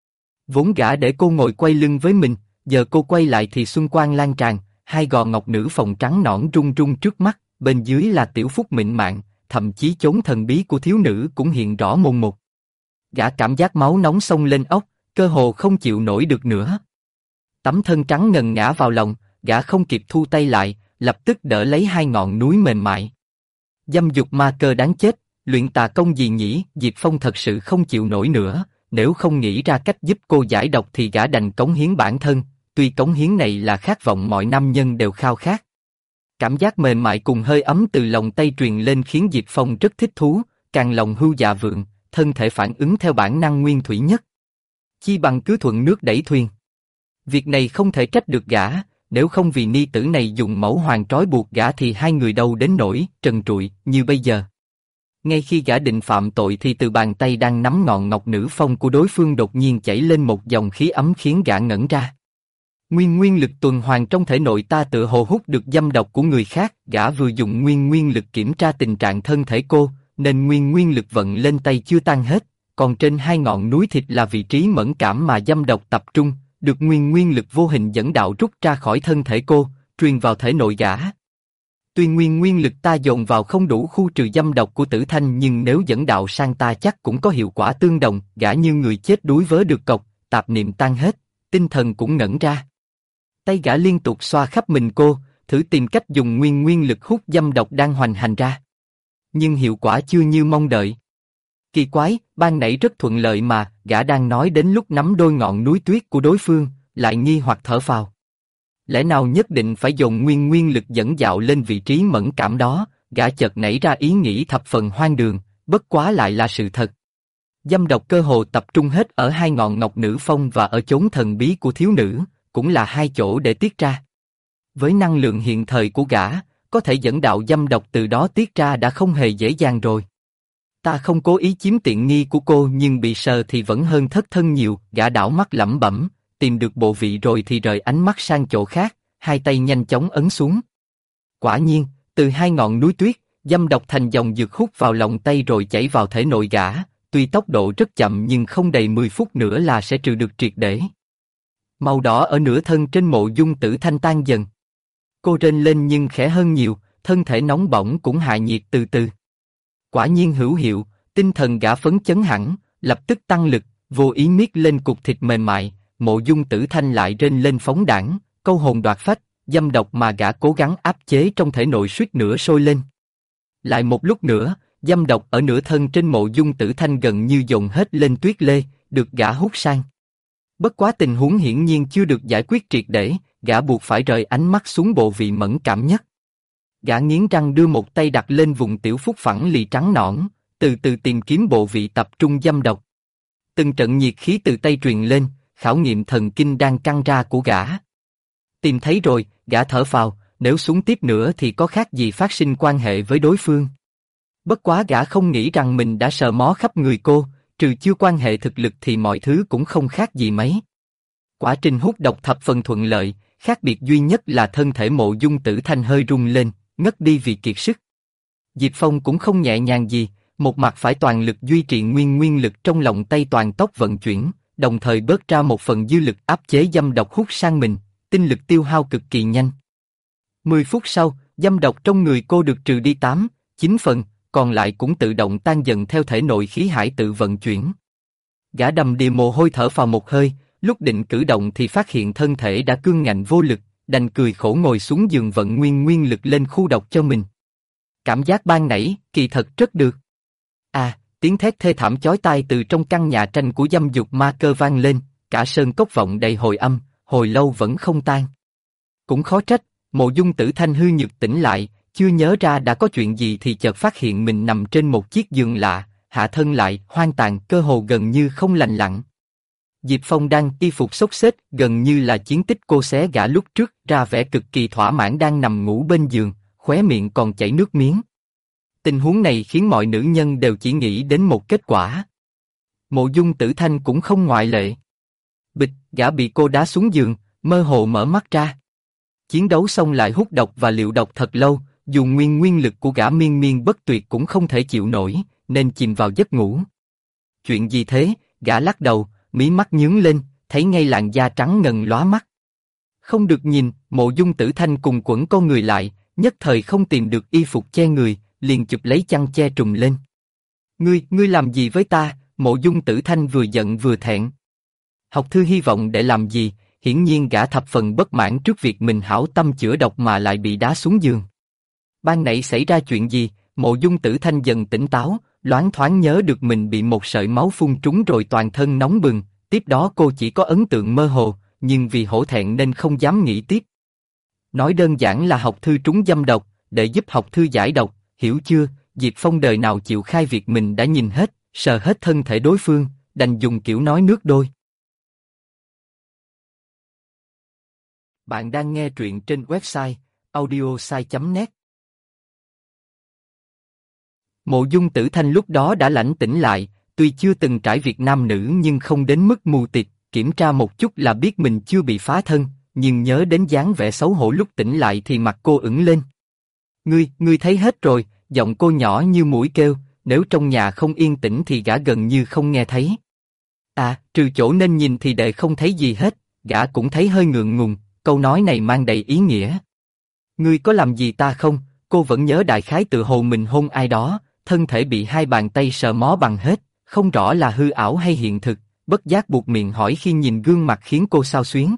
Vốn gã để cô ngồi quay lưng với mình, giờ cô quay lại thì xuân quang lan tràn, hai gò ngọc nữ phòng trắng nõn rung rung trước mắt, bên dưới là tiểu phúc mịn màng, thậm chí chốn thần bí của thiếu nữ cũng hiện rõ mồn một. Gã cảm giác máu nóng xông lên óc, cơ hồ không chịu nổi được nữa. Tấm thân trắng ngần ngã vào lòng, gã không kịp thu tay lại, lập tức đỡ lấy hai ngọn núi mềm mại. Dâm dục ma cơ đáng chết, luyện tà công gì nhỉ? Diệp Phong thật sự không chịu nổi nữa, nếu không nghĩ ra cách giúp cô giải độc thì gã đành cống hiến bản thân, tuy cống hiến này là khát vọng mọi nam nhân đều khao khát. Cảm giác mềm mại cùng hơi ấm từ lòng tay truyền lên khiến Diệp Phong rất thích thú, càng lòng hưu dạ vượng, thân thể phản ứng theo bản năng nguyên thủy nhất. Chi bằng cứ thuận nước đẩy thuyền. Việc này không thể trách được gã, nếu không vì ni tử này dùng mẫu hoàng trói buộc gã thì hai người đâu đến nỗi trần trụi như bây giờ. Ngay khi gã định phạm tội thì từ bàn tay đang nắm ngọn ngọc nữ phong của đối phương đột nhiên chảy lên một dòng khí ấm khiến gã ngẩn ra. Nguyên lực tuần hoàn trong thể nội ta tựa hồ hút được dâm độc của người khác, gã vừa dùng nguyên lực kiểm tra tình trạng thân thể cô, nên nguyên lực vận lên tay chưa tan hết, còn trên hai ngọn núi thịt là vị trí mẫn cảm mà dâm độc tập trung, được nguyên lực vô hình dẫn đạo rút ra khỏi thân thể cô, truyền vào thể nội gã. Tuy nguyên lực ta dồn vào không đủ khu trừ dâm độc của Tử Thanh nhưng nếu dẫn đạo sang ta chắc cũng có hiệu quả tương đồng, gã như người chết đuối vớ được cọc, tạp niệm tan hết, tinh thần cũng ngẩn ra. Tay gã liên tục xoa khắp mình cô, thử tìm cách dùng nguyên lực hút dâm độc đang hoành hành ra. Nhưng hiệu quả chưa như mong đợi. Kỳ quái, ban nãy rất thuận lợi mà, gã đang nói đến lúc nắm đôi ngọn núi tuyết của đối phương, lại nghi hoặc thở phào. Lẽ nào nhất định phải dồn nguyên lực dẫn dạo lên vị trí mẫn cảm đó, gã chợt nảy ra ý nghĩ thập phần hoang đường, bất quá lại là sự thật. Dâm độc cơ hồ tập trung hết ở hai ngọn ngọc nữ phong và ở chốn thần bí của thiếu nữ, cũng là hai chỗ để tiết ra. Với năng lượng hiện thời của gã, có thể dẫn đạo dâm độc từ đó tiết ra đã không hề dễ dàng rồi. Ta không cố ý chiếm tiện nghi của cô nhưng bị sờ thì vẫn hơn thất thân nhiều, gã đảo mắt lẩm bẩm, tìm được bộ vị rồi thì rời ánh mắt sang chỗ khác, hai tay nhanh chóng ấn xuống. Quả nhiên, từ hai ngọn núi tuyết, dâm độc thành dòng dược hút vào lòng tay rồi chảy vào thể nội gã, tuy tốc độ rất chậm nhưng không đầy 10 phút nữa là sẽ trừ được triệt để. Màu đỏ ở nửa thân trên Mộ Dung Tử Thanh tan dần. Cô rên lên nhưng khẽ hơn nhiều, thân thể nóng bỏng cũng hạ nhiệt từ từ. Quả nhiên hữu hiệu, tinh thần gã phấn chấn hẳn, lập tức tăng lực, vô ý miết lên cục thịt mềm mại, Mộ Dung Tử Thanh lại rên lên phóng đãng, câu hồn đoạt phách, dâm độc mà gã cố gắng áp chế trong thể nội suýt nữa sôi lên. Lại một lúc nữa, dâm độc ở nửa thân trên Mộ Dung Tử Thanh gần như dồn hết lên tuyết lê, được gã hút sang. Bất quá tình huống hiển nhiên chưa được giải quyết triệt để, gã buộc phải rời ánh mắt xuống bộ vị mẫn cảm nhất. Gã nghiến răng đưa một tay đặt lên vùng tiểu phúc phẳng lì trắng nõn, từ từ tìm kiếm bộ vị tập trung dâm độc. Từng trận nhiệt khí từ tay truyền lên, khảo nghiệm thần kinh đang căng ra của gã. Tìm thấy rồi, gã thở phào, nếu xuống tiếp nữa thì có khác gì phát sinh quan hệ với đối phương. Bất quá gã không nghĩ rằng mình đã sờ mó khắp người cô, trừ chưa quan hệ thực lực thì mọi thứ cũng không khác gì mấy. Quá trình hút độc thập phần thuận lợi, khác biệt duy nhất là thân thể Mộ Dung Tử Thanh hơi rung lên, ngất đi vì kiệt sức. Diệp Phong cũng không nhẹ nhàng gì, một mặt phải toàn lực duy trì nguyên lực trong lòng tay toàn tốc vận chuyển, đồng thời bớt ra một phần dư lực áp chế dâm độc hút sang mình, tinh lực tiêu hao cực kỳ nhanh. 10 phút sau, dâm độc trong người cô được trừ đi 8, 9 phần, còn lại cũng tự động tan dần theo thể nội khí hải tự vận chuyển. Gã đầm đìa mồ hôi thở phào một hơi, lúc định cử động thì phát hiện thân thể đã cương ngạnh vô lực, đành cười khổ ngồi xuống giường vận nguyên lực lên khu độc cho mình. Cảm giác ban nãy, kỳ thật rất được. Tiếng thét thê thảm chói tai từ trong căn nhà tranh của dâm dục ma cơ vang lên, cả sơn cốc vọng đầy hồi âm, hồi lâu vẫn không tan. Cũng khó trách, Mộ Dung Tử Thanh hư nhược tỉnh lại, chưa nhớ ra đã có chuyện gì thì chợt phát hiện mình nằm trên một chiếc giường lạ, hạ thân lại, hoang tàn, cơ hồ gần như không lành lặn. Diệp Phong đang y phục xốc xếch, gần như là chiến tích cô xé gã lúc trước, ra vẻ cực kỳ thỏa mãn đang nằm ngủ bên giường, khóe miệng còn chảy nước miếng. Tình huống này khiến mọi nữ nhân đều chỉ nghĩ đến một kết quả. Mộ Dung Tử Thanh cũng không ngoại lệ. Bịch, gã bị cô đá xuống giường, mơ hồ mở mắt ra. Chiến đấu xong lại hút độc và liệu độc thật lâu, dù nguyên lực của gã miên miên bất tuyệt cũng không thể chịu nổi, nên chìm vào giấc ngủ. Chuyện gì thế? Gã lắc đầu, mí mắt nhướng lên, thấy ngay làn da trắng ngần lóa mắt. Không được nhìn, Mộ Dung Tử Thanh cùng quẩn con người lại, nhất thời không tìm được y phục che người, liền chụp lấy chăn che trùm lên. Ngươi làm gì với ta? Mộ Dung Tử Thanh vừa giận vừa thẹn. Học thư hy vọng để làm gì? Hiển nhiên gã thập phần bất mãn trước việc mình hảo tâm chữa độc mà lại bị đá xuống giường. Ban nãy xảy ra chuyện gì? Mộ Dung Tử Thanh dần tỉnh táo, loáng thoáng nhớ được mình bị một sợi máu phun trúng rồi toàn thân nóng bừng. Tiếp đó cô chỉ có ấn tượng mơ hồ, nhưng vì hổ thẹn nên không dám nghĩ tiếp. Nói đơn giản là học thư trúng dâm độc, để giúp học thư giải độc, hiểu chưa? Diệp Phong đời nào chịu khai việc mình đã nhìn hết, sờ hết thân thể đối phương, đành dùng kiểu nói nước đôi. Bạn đang nghe truyện trên website audiosai.net. Mộ Dung Tử Thanh lúc đó đã lãnh tỉnh lại, tuy chưa từng trải việc nam nữ nhưng không đến mức mù tịt, kiểm tra một chút là biết mình chưa bị phá thân, nhưng nhớ đến dáng vẻ xấu hổ lúc tỉnh lại thì mặt cô ửng lên. Ngươi thấy hết rồi, giọng cô nhỏ như muỗi kêu, nếu trong nhà không yên tĩnh thì gã gần như không nghe thấy. Trừ chỗ nên nhìn thì đệ không thấy gì hết, gã cũng thấy hơi ngượng ngùng, câu nói này mang đầy ý nghĩa. Ngươi có làm gì ta không? Cô vẫn nhớ đại khái tự hồ mình hôn ai đó, thân thể bị hai bàn tay sờ mó bằng hết, không rõ là hư ảo hay hiện thực, bất giác buộc miệng hỏi khi nhìn gương mặt khiến cô xao xuyến.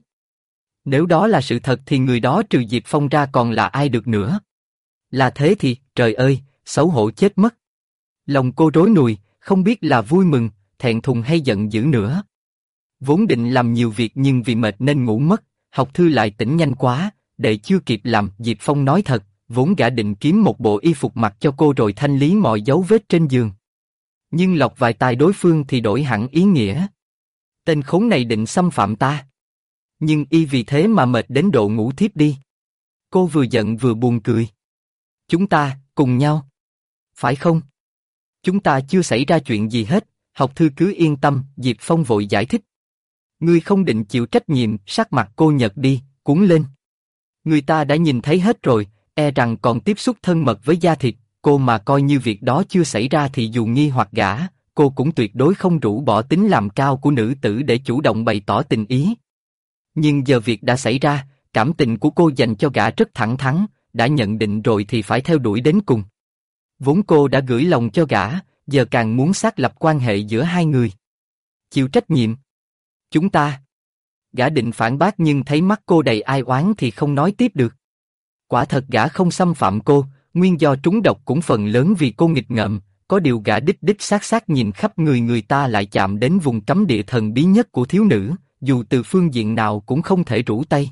Nếu đó là sự thật thì người đó trừ Diệp Phong ra còn là ai được nữa? Là thế thì, trời ơi, xấu hổ chết mất. Lòng cô rối nùi, không biết là vui mừng, thẹn thùng hay giận dữ nữa. Vốn định làm nhiều việc nhưng vì mệt nên ngủ mất, học thư lại tỉnh nhanh quá, để chưa kịp làm. Diệp Phong nói thật, vốn gã định kiếm một bộ y phục mặc cho cô rồi thanh lý mọi dấu vết trên giường. Nhưng lọc vài tai đối phương thì đổi hẳn ý nghĩa. Tên khốn này định xâm phạm ta. Nhưng y vì thế mà mệt đến độ ngủ thiếp đi. Cô vừa giận vừa buồn cười. Chúng ta, cùng nhau. Phải không? Chúng ta chưa xảy ra chuyện gì hết, học thư cứ yên tâm, Diệp Phong vội giải thích. Ngươi không định chịu trách nhiệm, sắc mặt cô nhợt đi, cuốn lên. Người ta đã nhìn thấy hết rồi, e rằng còn tiếp xúc thân mật với da thịt, cô mà coi như việc đó chưa xảy ra thì dù nghi hoặc gã, cô cũng tuyệt đối không rũ bỏ tính làm cao của nữ tử để chủ động bày tỏ tình ý. Nhưng giờ việc đã xảy ra, cảm tình của cô dành cho gã rất thẳng thắn, đã nhận định rồi thì phải theo đuổi đến cùng. Vốn cô đã gửi lòng cho gã, giờ càng muốn xác lập quan hệ giữa hai người. Chịu trách nhiệm. Chúng ta. Gã định phản bác nhưng thấy mắt cô đầy ai oán thì không nói tiếp được. Quả thật gã không xâm phạm cô, nguyên do trúng độc cũng phần lớn vì cô nghịch ngợm, có điều gã đích xác nhìn khắp người ta lại chạm đến vùng cấm địa thần bí nhất của thiếu nữ, dù từ phương diện nào cũng không thể rũ tay.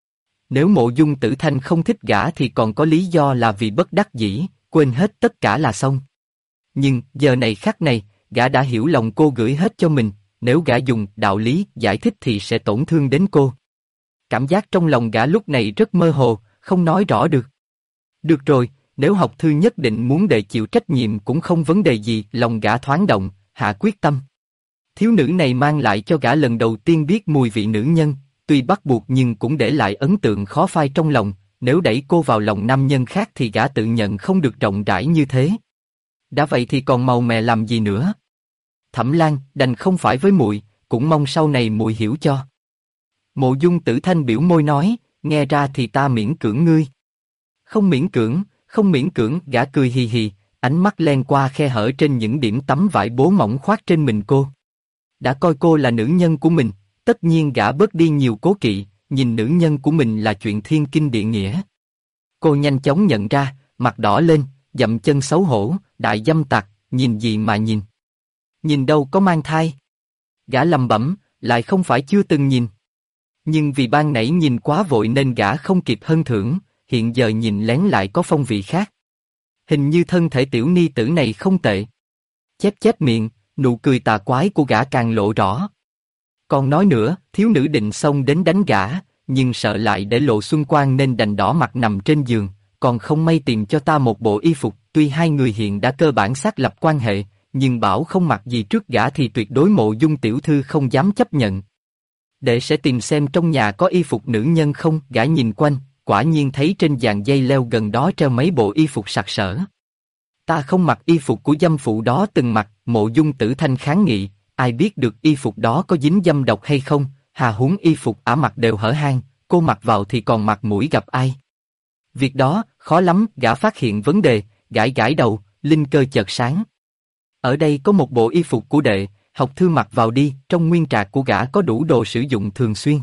Nếu Mộ Dung Tử Thanh không thích gã thì còn có lý do là vì bất đắc dĩ, quên hết tất cả là xong. Nhưng giờ này khắc này, gã đã hiểu lòng cô gửi hết cho mình, nếu gã dùng đạo lý giải thích thì sẽ tổn thương đến cô. Cảm giác trong lòng gã lúc này rất mơ hồ, không nói rõ được. Được rồi, nếu học thư nhất định muốn để chịu trách nhiệm cũng không vấn đề gì, lòng gã thoáng động, hạ quyết tâm. Thiếu nữ này mang lại cho gã lần đầu tiên biết mùi vị nữ nhân, tuy bắt buộc nhưng cũng để lại ấn tượng khó phai trong lòng, nếu đẩy cô vào lòng nam nhân khác thì gã tự nhận không được rộng rãi như thế. Đã vậy thì còn màu mè làm gì nữa? Thẩm Lan, đành không phải với muội, cũng mong sau này muội hiểu cho. Mộ Dung Tử Thanh biểu môi nói, nghe ra thì ta miễn cưỡng ngươi. Không miễn cưỡng, không miễn cưỡng, gã cười hì hì, ánh mắt len qua khe hở trên những điểm tấm vải bố mỏng khoác trên mình cô. Đã coi cô là nữ nhân của mình, tất nhiên gã bớt đi nhiều cố kỵ, nhìn nữ nhân của mình là chuyện thiên kinh địa nghĩa. Cô nhanh chóng nhận ra, mặt đỏ lên, dậm chân xấu hổ, đại dâm tặc, nhìn gì mà nhìn. Nhìn đâu có mang thai. Gã lẩm bẩm, lại không phải chưa từng nhìn. Nhưng vì ban nãy nhìn quá vội nên gã không kịp hân thưởng, hiện giờ nhìn lén lại có phong vị khác. Hình như thân thể tiểu ni tử này không tệ. Chép chép miệng, nụ cười tà quái của gã càng lộ rõ. Còn nói nữa, thiếu nữ định xông đến đánh gã, nhưng sợ lại để lộ xuân quang nên đành đỏ mặt nằm trên giường, còn không may tìm cho ta một bộ y phục. Tuy hai người hiện đã cơ bản xác lập quan hệ, nhưng bảo không mặc gì trước gã thì tuyệt đối Mộ Dung tiểu thư không dám chấp nhận. Đệ sẽ tìm xem trong nhà có y phục nữ nhân không. Gã nhìn quanh, quả nhiên thấy trên dàn dây leo gần đó treo mấy bộ y phục sặc sỡ. Ta không mặc y phục của dâm phụ đó từng mặc. Mộ Dung Tử Thanh kháng nghị, ai biết được y phục đó có dính dâm độc hay không, hà huống y phục ả mặc đều hở hang, cô mặc vào thì còn mặt mũi gặp ai. Việc đó, khó lắm. Gã phát hiện vấn đề, gãi gãi đầu, linh cơ chợt sáng. Ở đây có một bộ y phục của đệ, học thư mặc vào đi, trong nguyên trạc của gã có đủ đồ sử dụng thường xuyên.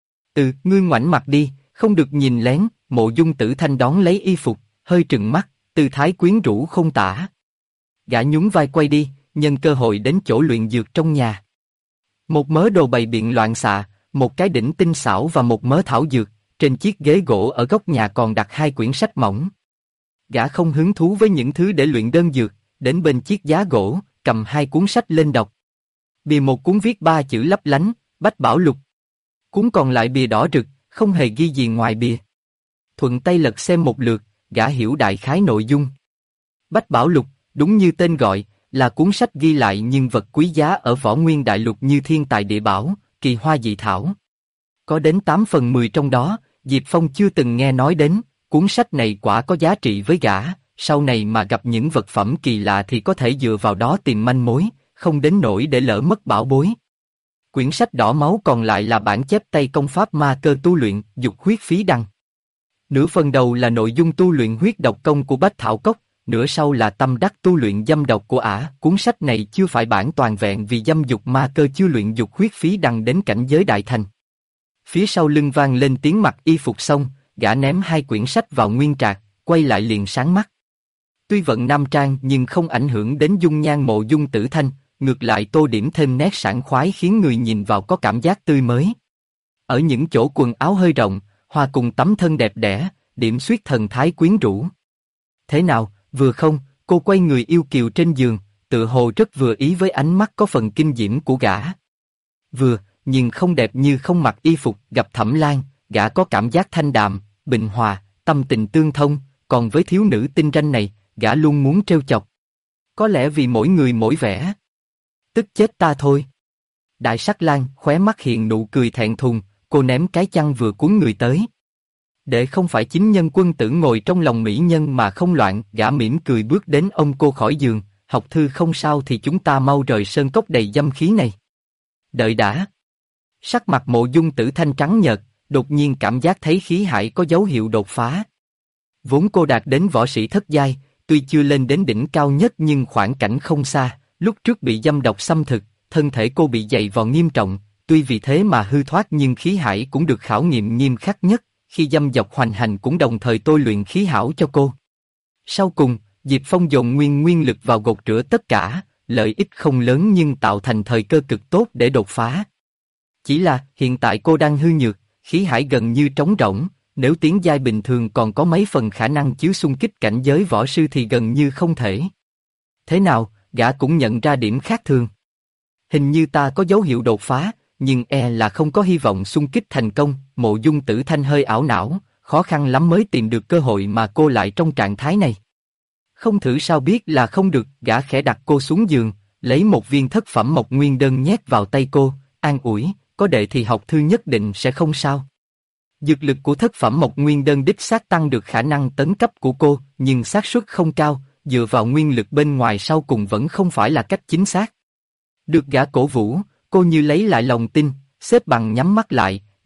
Ngươi ngoảnh mặt đi, không được nhìn lén. Mộ Dung Tử Thanh đón lấy y phục, hơi trừng mắt, tư thái quyến rũ không tả. Gã nhún vai quay đi, nhân cơ hội đến chỗ luyện dược trong nhà. Một mớ đồ bày biện loạn xạ, một cái đỉnh tinh xảo và một mớ thảo dược. Trên chiếc ghế gỗ ở góc nhà còn đặt hai quyển sách mỏng. Gã không hứng thú với những thứ để luyện đơn dược, đến bên chiếc giá gỗ, cầm hai cuốn sách lên đọc. Bìa một cuốn viết 3 chữ lấp lánh, Bách Bảo Lục. Cuốn còn lại bìa đỏ rực, không hề ghi gì ngoài bìa. Thuận tay lật xem một lượt, gã hiểu đại khái nội dung. Bách Bảo Lục, đúng như tên gọi, là cuốn sách ghi lại những vật quý giá ở Võ Nguyên Đại Lục như thiên tài địa bảo, kỳ hoa dị thảo. Có đến 8 phần 10 trong đó, Diệp Phong chưa từng nghe nói đến. Cuốn sách này quả có giá trị với gã, sau này mà gặp những vật phẩm kỳ lạ thì có thể dựa vào đó tìm manh mối, không đến nỗi để lỡ mất bảo bối. Quyển sách đỏ máu còn lại là bản chép tay công pháp ma cơ tu luyện, dục huyết phí đăng. Nửa phần đầu là nội dung tu luyện huyết độc công của Bách Thảo Cốc, nửa sau là tâm đắc tu luyện dâm độc của ả. Cuốn sách này chưa phải bản toàn vẹn vì dâm dục ma cơ chưa luyện dục huyết phí đăng đến cảnh giới đại thành. Phía sau lưng vang lên tiếng mặc y phục xong, gã ném hai quyển sách vào nguyên trạc, quay lại liền sáng mắt. Tuy vận nam trang nhưng không ảnh hưởng đến dung nhan Mộ Dung Tử Thanh, ngược lại tô điểm thêm nét sảng khoái khiến người nhìn vào có cảm giác tươi mới. Ở những chỗ quần áo hơi rộng, hòa cùng tấm thân đẹp đẽ, điểm xuyết thần thái quyến rũ. Thế nào, vừa không? Cô quay người yêu kiều trên giường, tựa hồ rất vừa ý với ánh mắt có phần kinh diễm của gã. Vừa, nhưng không đẹp như không mặc y phục. Gặp Thẩm Lan, gã có cảm giác thanh đạm, bình hòa, tâm tình tương thông, còn với thiếu nữ tinh ranh này, gã luôn muốn trêu chọc. Có lẽ vì mỗi người mỗi vẻ. Tức chết ta thôi. Đại Sắc Lang khóe mắt hiện nụ cười thẹn thùng, cô ném cái chăn vừa cuốn người tới. Để không phải chính nhân quân tử ngồi trong lòng mỹ nhân mà không loạn. Gã mỉm cười bước đến ôm cô khỏi giường, học thư không sao thì chúng ta mau rời sơn cốc đầy dâm khí này. Đợi đã. Sắc mặt Mộ Dung Tử Thanh trắng nhợt, đột nhiên cảm giác thấy khí hải có dấu hiệu đột phá. Vốn cô đạt đến võ sĩ thất giai, tuy chưa lên đến đỉnh cao nhất nhưng khoảng cảnh không xa. Lúc trước bị dâm độc xâm thực, thân thể cô bị dày vò nghiêm trọng, tuy vì thế mà hư thoát nhưng khí hải cũng được khảo nghiệm nghiêm khắc nhất. Khi dâm dọc hoành hành cũng đồng thời tôi luyện khí hảo cho cô. Sau cùng, Diệp Phong dồn nguyên lực vào gột rửa tất cả, lợi ích không lớn nhưng tạo thành thời cơ cực tốt để đột phá. Chỉ là hiện tại cô đang hư nhược, khí hải gần như trống rỗng, nếu tiến giai bình thường còn có mấy phần khả năng chiếu xung kích cảnh giới võ sư thì gần như không thể. Thế nào, gã cũng nhận ra điểm khác thường. Hình như ta có dấu hiệu đột phá, nhưng là không có hy vọng xung kích thành công. Mộ Dung Tử Thanh hơi ảo não, khó khăn lắm mới tìm được cơ hội mà cô lại trong trạng thái này. Không thử sao biết là không được. Gã khẽ đặt cô xuống giường, lấy một viên thất phẩm mộc nguyên đơn nhét vào tay cô, an ủi, có đệ thì học thư nhất định sẽ không sao. Dược lực của thất phẩm mộc nguyên đơn đích xác tăng được khả năng tấn cấp của cô, nhưng xác suất không cao, dựa vào nguyên lực bên ngoài sau cùng vẫn không phải là cách chính xác. Được gã cổ vũ, cô như lấy lại lòng tin, xếp bằng nhắm mắt lại,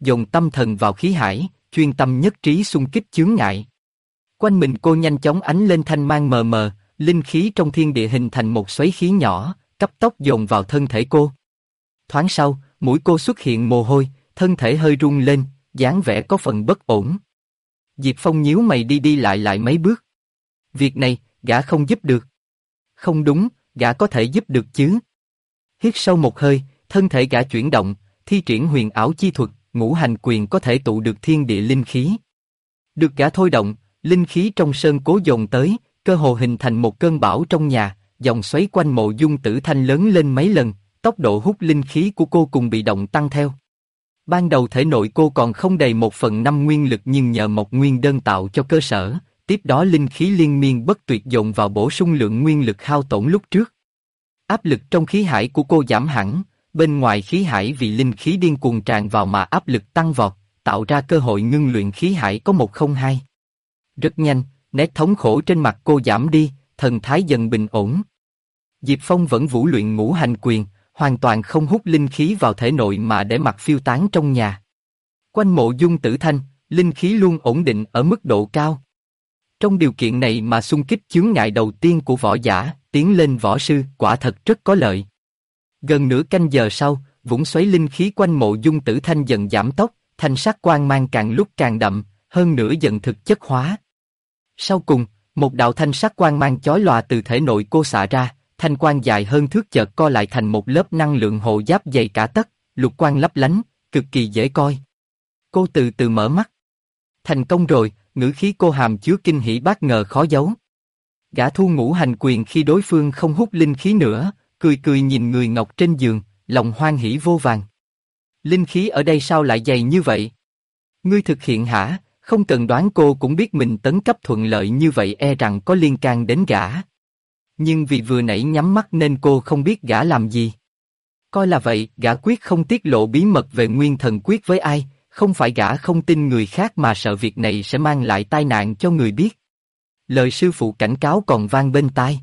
dồn tâm thần vào khí hải, chuyên tâm nhất trí xung kích chướng ngại. Quanh mình cô nhanh chóng ánh lên thanh mang mờ mờ, linh khí trong thiên địa hình thành một xoáy khí nhỏ, cấp tốc dồn vào thân thể cô. Thoáng sau, mũi cô xuất hiện mồ hôi, thân thể hơi run lên, dáng vẻ có phần bất ổn. Diệp Phong nhíu mày đi đi lại mấy bước. Việc này, gã không giúp được. Không đúng, gã có thể giúp được chứ. Hít sâu một hơi, thân thể gã chuyển động, thi triển huyền ảo chi thuật, ngũ hành quyền có thể tụ được thiên địa linh khí. Được gã thôi động, linh khí trong sơn cố dồn tới, cơ hồ hình thành một cơn bão trong nhà, dòng xoáy quanh Mộ Dung Tử Thanh lớn lên mấy lần, tốc độ hút linh khí của cô cùng bị động tăng theo. Ban đầu thể nội cô còn không đầy 1/5 nguyên lực nhưng nhờ một nguyên đơn tạo cho cơ sở, tiếp đó linh khí liên miên bất tuyệt dồn vào bổ sung lượng nguyên lực hao tổn lúc trước. Áp lực trong khí hải của cô giảm hẳn, bên ngoài khí hải vì linh khí điên cuồng tràn vào mà áp lực tăng vọt, tạo ra cơ hội ngưng luyện khí hải có 102. Rất nhanh, nét thống khổ trên mặt cô giảm đi, thần thái dần bình ổn. Diệp Phong vẫn vũ luyện ngũ hành quyền, hoàn toàn không hút linh khí vào thể nội mà để mặc phiêu tán trong nhà. Quanh Mộ Dung Tử Thanh, linh khí luôn ổn định ở mức độ cao. Trong điều kiện này mà xung kích chướng ngại đầu tiên của võ giả, tiến lên võ sư, quả thật rất có lợi. Gần nửa canh giờ sau, vũng xoáy linh khí quanh Mộ Dung Tử Thanh dần giảm tốc, thanh sắc quang mang càng lúc càng đậm, hơn nữa dần thực chất hóa. Sau cùng, một đạo thanh sắc quang mang chói lòa từ thể nội cô xạ ra, thanh quang dài hơn thước chợt co lại thành một lớp năng lượng hộ giáp dày cả tấc, lục quang lấp lánh, cực kỳ dễ coi. Cô từ từ mở mắt. Thành công rồi, ngữ khí cô hàm chứa kinh hỉ bát ngờ khó giấu. Gã thu ngũ hành quyền khi đối phương không hút linh khí nữa, cười cười nhìn người ngọc trên giường, lòng hoan hỉ vô vàn. Linh khí ở đây sao lại dày như vậy? Ngươi thực hiện hả? Không cần đoán cô cũng biết mình tấn cấp thuận lợi như vậy e rằng có liên can đến gã. Nhưng vì vừa nãy nhắm mắt nên cô không biết gã làm gì. Coi là vậy, gã quyết không tiết lộ bí mật về Nguyên Thần Quyết với ai, không phải gã không tin người khác mà sợ việc này sẽ mang lại tai nạn cho người biết. Lời sư phụ cảnh cáo còn vang bên tai.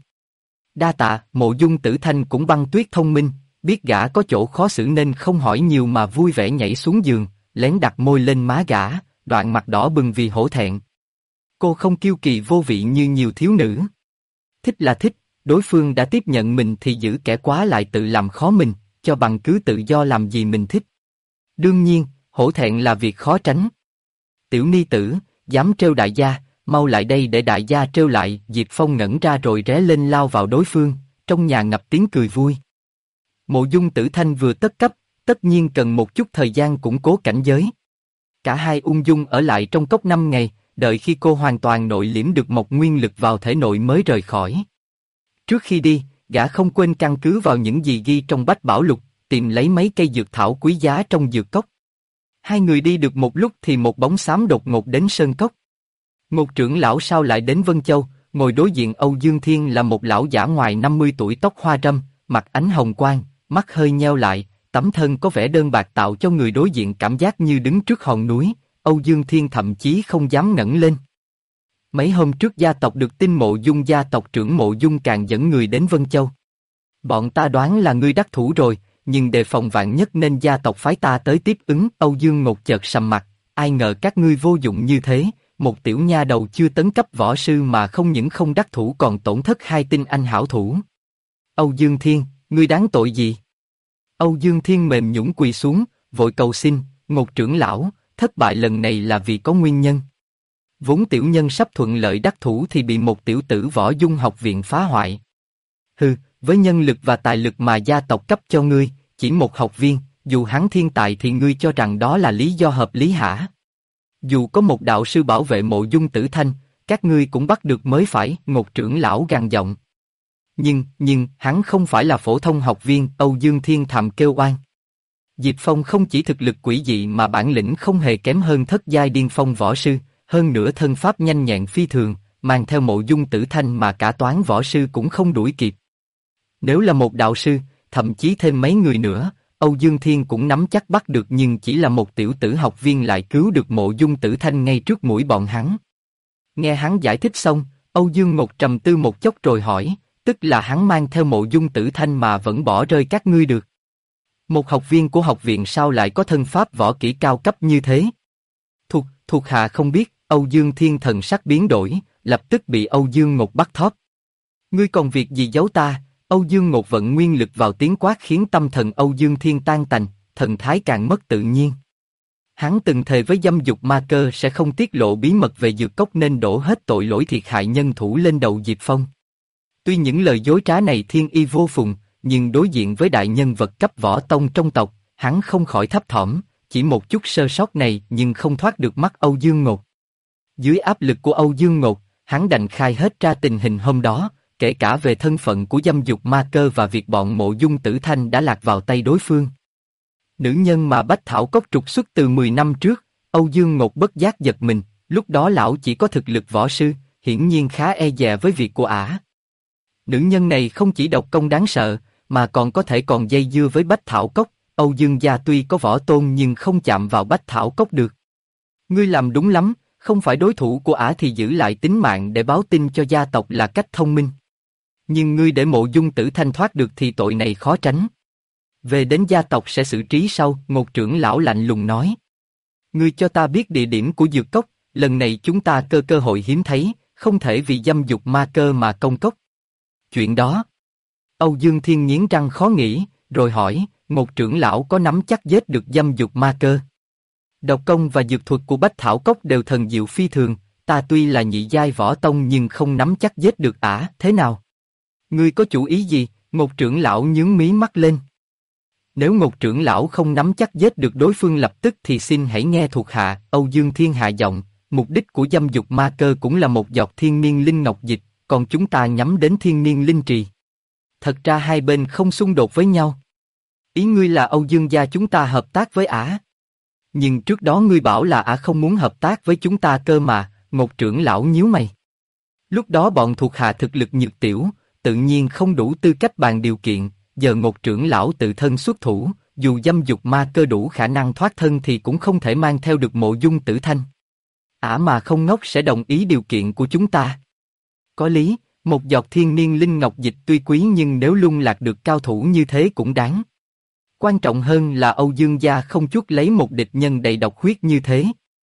Đa tạ, Mộ Dung Tử Thanh cũng băng tuyết thông minh, biết gã có chỗ khó xử nên không hỏi nhiều mà vui vẻ nhảy xuống giường, lén đặt môi lên má gã, đoạn mặt đỏ bừng vì hổ thẹn. Cô không kiêu kỳ vô vị như nhiều thiếu nữ. Thích là thích, đối phương đã tiếp nhận mình thì giữ kẻ quá lại tự làm khó mình, cho bằng cứ tự do làm gì mình thích. Đương nhiên, hổ thẹn là việc khó tránh. Tiểu ni tử, dám trêu đại gia, mau lại đây để đại gia trêu lại. Diệp Phong ngẩn ra rồi ré lên lao vào đối phương, trong nhà ngập tiếng cười vui. Mộ Dung Tử Thanh vừa tất cấp, tất nhiên cần một chút thời gian củng cố cảnh giới. Cả hai ung dung ở lại trong cốc 5 ngày, đợi khi cô hoàn toàn nội liễm được một nguyên lực vào thể nội mới rời khỏi. Trước khi đi, gã không quên căn cứ vào những gì ghi trong Bách Bảo Lục, tìm lấy mấy cây dược thảo quý giá trong dược cốc. Hai người đi được một lúc thì một bóng xám đột ngột đến sơn cốc. Một trưởng lão sao lại đến Vân Châu, ngồi đối diện Âu Dương Thiên là một lão giả ngoài 50 tuổi tóc hoa râm, mặt ánh hồng quang, mắt hơi nheo lại, tấm thân có vẻ đơn bạc tạo cho người đối diện cảm giác như đứng trước hòn núi. Âu Dương Thiên thậm chí không dám ngẩng lên. Mấy hôm trước gia tộc được tin Mộ Dung gia tộc trưởng Mộ Dung càng dẫn người đến Vân Châu. Bọn ta đoán là ngươi đắc thủ rồi, nhưng đề phòng vạn nhất nên gia tộc phái ta tới tiếp ứng. Âu Dương Ngột chợt sầm mặt, ai ngờ các ngươi vô dụng như thế, một tiểu nha đầu chưa tấn cấp võ sư mà không những không đắc thủ còn tổn thất 2 tinh anh hảo thủ. Âu Dương Thiên, ngươi đáng tội gì? Âu Dương Thiên mềm nhũn quỳ xuống, vội cầu xin, Ngột trưởng lão, thất bại lần này là vì có nguyên nhân. Vốn tiểu nhân sắp thuận lợi đắc thủ thì bị một tiểu tử Võ Dung học viện phá hoại. Hừ, với nhân lực và tài lực mà gia tộc cấp cho ngươi, chỉ một học viên, dù hắn thiên tài thì ngươi cho rằng đó là lý do hợp lý hả? Dù có một đạo sư bảo vệ Mộ Dung Tử Thanh, các ngươi cũng bắt được mới phải. Ngột trưởng lão gằn giọng. Nhưng, hắn không phải là phổ thông học viên. Âu Dương Thiên thầm kêu oan. Diệp Phong không chỉ thực lực quỷ dị mà bản lĩnh không hề kém hơn thất giai điên phong võ sư, hơn nữa thân pháp nhanh nhẹn phi thường, mang theo Mộ Dung Tử Thanh mà cả toán võ sư cũng không đuổi kịp. Nếu là một đạo sư, thậm chí thêm mấy người nữa, Âu Dương Thiên cũng nắm chắc bắt được, nhưng chỉ là một tiểu tử học viên lại cứu được Mộ Dung Tử Thanh ngay trước mũi bọn hắn. Nghe hắn giải thích xong, Âu Dương Ngột trầm tư một chốc rồi hỏi, tức là hắn mang theo Mộ Dung Tử Thanh mà vẫn bỏ rơi các ngươi được. Một học viên của học viện sao lại có thân pháp võ kỹ cao cấp như thế? Thuộc hạ không biết. Âu Dương Thiên thần sắc biến đổi, lập tức bị Âu Dương Ngột bắt thóp. Ngươi còn việc gì giấu ta? Âu Dương Ngột vận nguyên lực vào tiếng quát khiến tâm thần Âu Dương Thiên tan tành, thần thái càng mất tự nhiên. Hắn từng thề với dâm dục ma cơ sẽ không tiết lộ bí mật về dược cốc nên đổ hết tội lỗi thiệt hại nhân thủ lên đầu Diệp Phong. Tuy những lời dối trá này thiên y vô phùng, nhưng đối diện với đại nhân vật cấp võ tông trong tộc, hắn không khỏi thấp thỏm, chỉ một chút sơ sót này nhưng không thoát được mắt Âu Dương Ngột. Dưới áp lực của Âu Dương Ngột, hắn đành khai hết ra tình hình hôm đó, kể cả về thân phận của dâm dục ma cơ và việc bọn Mộ Dung Tử Thanh đã lạc vào tay đối phương. Nữ nhân mà Bách Thảo Cốc trục xuất từ 10 năm trước, Âu Dương Ngột bất giác giật mình, lúc đó lão chỉ có thực lực võ sư, hiển nhiên khá e dè với việc của ả. Nữ nhân này không chỉ độc công đáng sợ, mà còn có thể còn dây dưa với Bách Thảo Cốc. Âu Dương gia tuy có võ tôn nhưng không chạm vào Bách Thảo Cốc được. Ngươi làm đúng lắm, không phải đối thủ của ả thì giữ lại tính mạng để báo tin cho gia tộc là cách thông minh. Nhưng ngươi để Mộ Dung Tử Thanh thoát được thì tội này khó tránh. Về đến gia tộc sẽ xử trí sau, Ngột trưởng lão lạnh lùng nói. Ngươi cho ta biết địa điểm của dược cốc, lần này chúng ta cơ hội hiếm thấy, không thể vì dâm dục ma cơ mà công cốc. Chuyện đó. Âu Dương Thiên nghiến răng khó nghĩ, rồi hỏi, Ngột trưởng lão có nắm chắc giết được dâm dục ma cơ? Độc công và dược thuật của Bách Thảo Cốc đều thần diệu phi thường, ta tuy là nhị giai võ tông nhưng không nắm chắc giết được ả, thế nào? Ngươi có chủ ý gì? Ngột trưởng lão nhướng mí mắt lên. Nếu Ngột trưởng lão không nắm chắc giết được đối phương lập tức thì xin hãy nghe thuộc hạ. Âu Dương Thiên hạ giọng, mục đích của dâm dục ma cơ cũng là một giọt thiên niên linh ngọc dịch, còn chúng ta nhắm đến thiên niên linh trì. Thật ra hai bên không xung đột với nhau. Ý ngươi là Âu Dương gia chúng ta hợp tác với ả. Nhưng trước đó ngươi bảo là ả không muốn hợp tác với chúng ta cơ mà. Ngột trưởng lão nhíu mày. Lúc đó bọn thuộc hạ thực lực nhược tiểu, tự nhiên không đủ tư cách bàn điều kiện. Giờ Ngột trưởng lão tự thân xuất thủ, dù dâm dục ma cơ đủ khả năng thoát thân thì cũng không thể mang theo được Mộ Dung Tử Thanh. Ả mà không ngốc sẽ đồng ý điều kiện của chúng ta. Có lý, một giọt thiên niên linh ngọc dịch tuy quý nhưng nếu lung lạc được cao thủ như thế cũng đáng. Quan trọng hơn là Âu Dương gia không chuốc lấy một địch nhân đầy độc huyết như thế.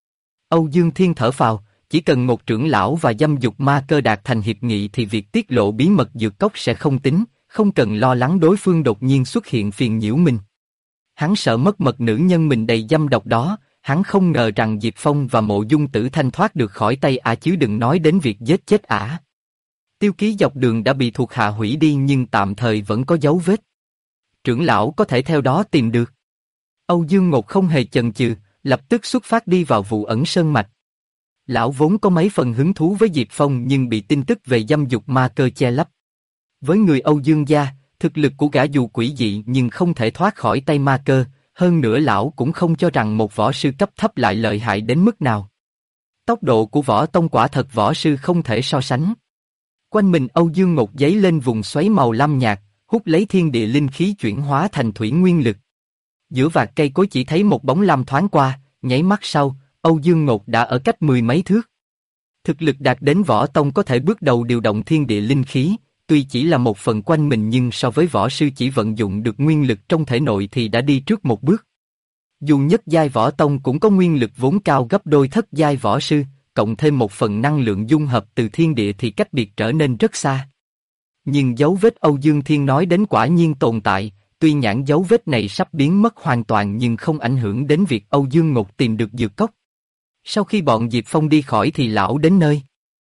Âu Dương Thiên thở phào, chỉ cần Ngột trưởng lão và dâm dục ma cơ đạt thành hiệp nghị thì việc tiết lộ bí mật dược cốc sẽ không tính, không cần lo lắng đối phương đột nhiên xuất hiện phiền nhiễu mình. Hắn sợ mất mật nữ nhân mình đầy dâm độc đó, hắn không ngờ rằng Diệp Phong và Mộ Dung Tử Thanh thoát được khỏi tay ả chứ đừng nói đến việc giết chết ả. Tiêu ký dọc đường đã bị thuộc hạ hủy đi nhưng tạm thời vẫn có dấu vết. Trưởng lão có thể theo đó tìm được. Âu Dương Ngột không hề chần chừ, lập tức xuất phát đi vào vụ ẩn sơn mạch. Lão vốn có mấy phần hứng thú với Diệp Phong nhưng bị tin tức về dâm dục ma cơ che lấp. Với người Âu Dương gia, thực lực của gã dù quỷ dị nhưng không thể thoát khỏi tay ma cơ, hơn nữa lão cũng không cho rằng một võ sư cấp thấp lại lợi hại đến mức nào. Tốc độ của võ tông quả thật võ sư không thể so sánh. Quanh mình Âu Dương Ngột giấy lên vùng xoáy màu lam nhạt, hút lấy thiên địa linh khí chuyển hóa thành thủy nguyên lực. Giữa vạt cây cối chỉ thấy một bóng lam thoáng qua, nháy mắt sau, Âu Dương Ngột đã ở cách 10 mấy thước. Thực lực đạt đến võ tông có thể bước đầu điều động thiên địa linh khí, tuy chỉ là một phần quanh mình nhưng so với võ sư chỉ vận dụng được nguyên lực trong thể nội thì đã đi trước một bước. Dù nhất giai võ tông cũng có nguyên lực vốn cao gấp đôi thất giai võ sư, cộng thêm một phần năng lượng dung hợp từ thiên địa thì cách biệt trở nên rất xa. Nhưng dấu vết Âu Dương Thiên nói đến quả nhiên tồn tại, tuy nhãn dấu vết này sắp biến mất hoàn toàn nhưng không ảnh hưởng đến việc Âu Dương Ngột tìm được dược cốc. Sau khi bọn Diệp Phong đi khỏi thì lão đến nơi.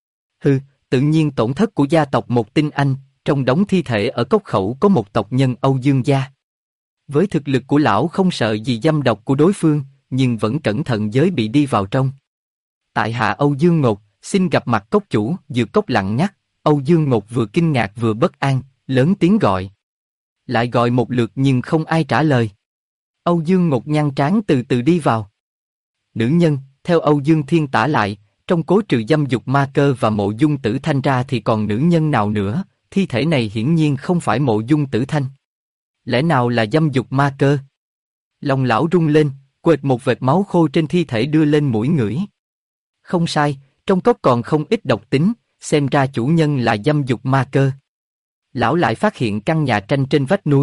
Tự nhiên tổn thất của gia tộc một tinh anh, trong đống thi thể ở cốc khẩu có một tộc nhân Âu Dương gia. Với thực lực của lão không sợ gì dâm độc của đối phương, nhưng vẫn cẩn thận giới bị đi vào trong. Tại hạ Âu Dương Ngột, xin gặp mặt cốc chủ. Dược cốc lặng nhắc, Âu Dương Ngột vừa kinh ngạc vừa bất an, lớn tiếng gọi. Lại gọi một lượt nhưng không ai trả lời. Âu Dương Ngột nhăn trán từ từ đi vào. Nữ nhân, theo Âu Dương Thiên tả lại, trong cố trừ dâm dục ma cơ và Mộ Dung Tử Thanh ra thì còn nữ nhân nào nữa, thi thể này hiển nhiên không phải Mộ Dung Tử Thanh. Lẽ nào là dâm dục ma cơ? Lòng lão rung lên, quệt một vệt máu khô trên thi thể đưa lên mũi ngửi. Không sai, trong cốc còn không ít độc tính, xem ra chủ nhân là dâm dục ma cơ. Lão lại phát hiện căn nhà tranh trên vách núi,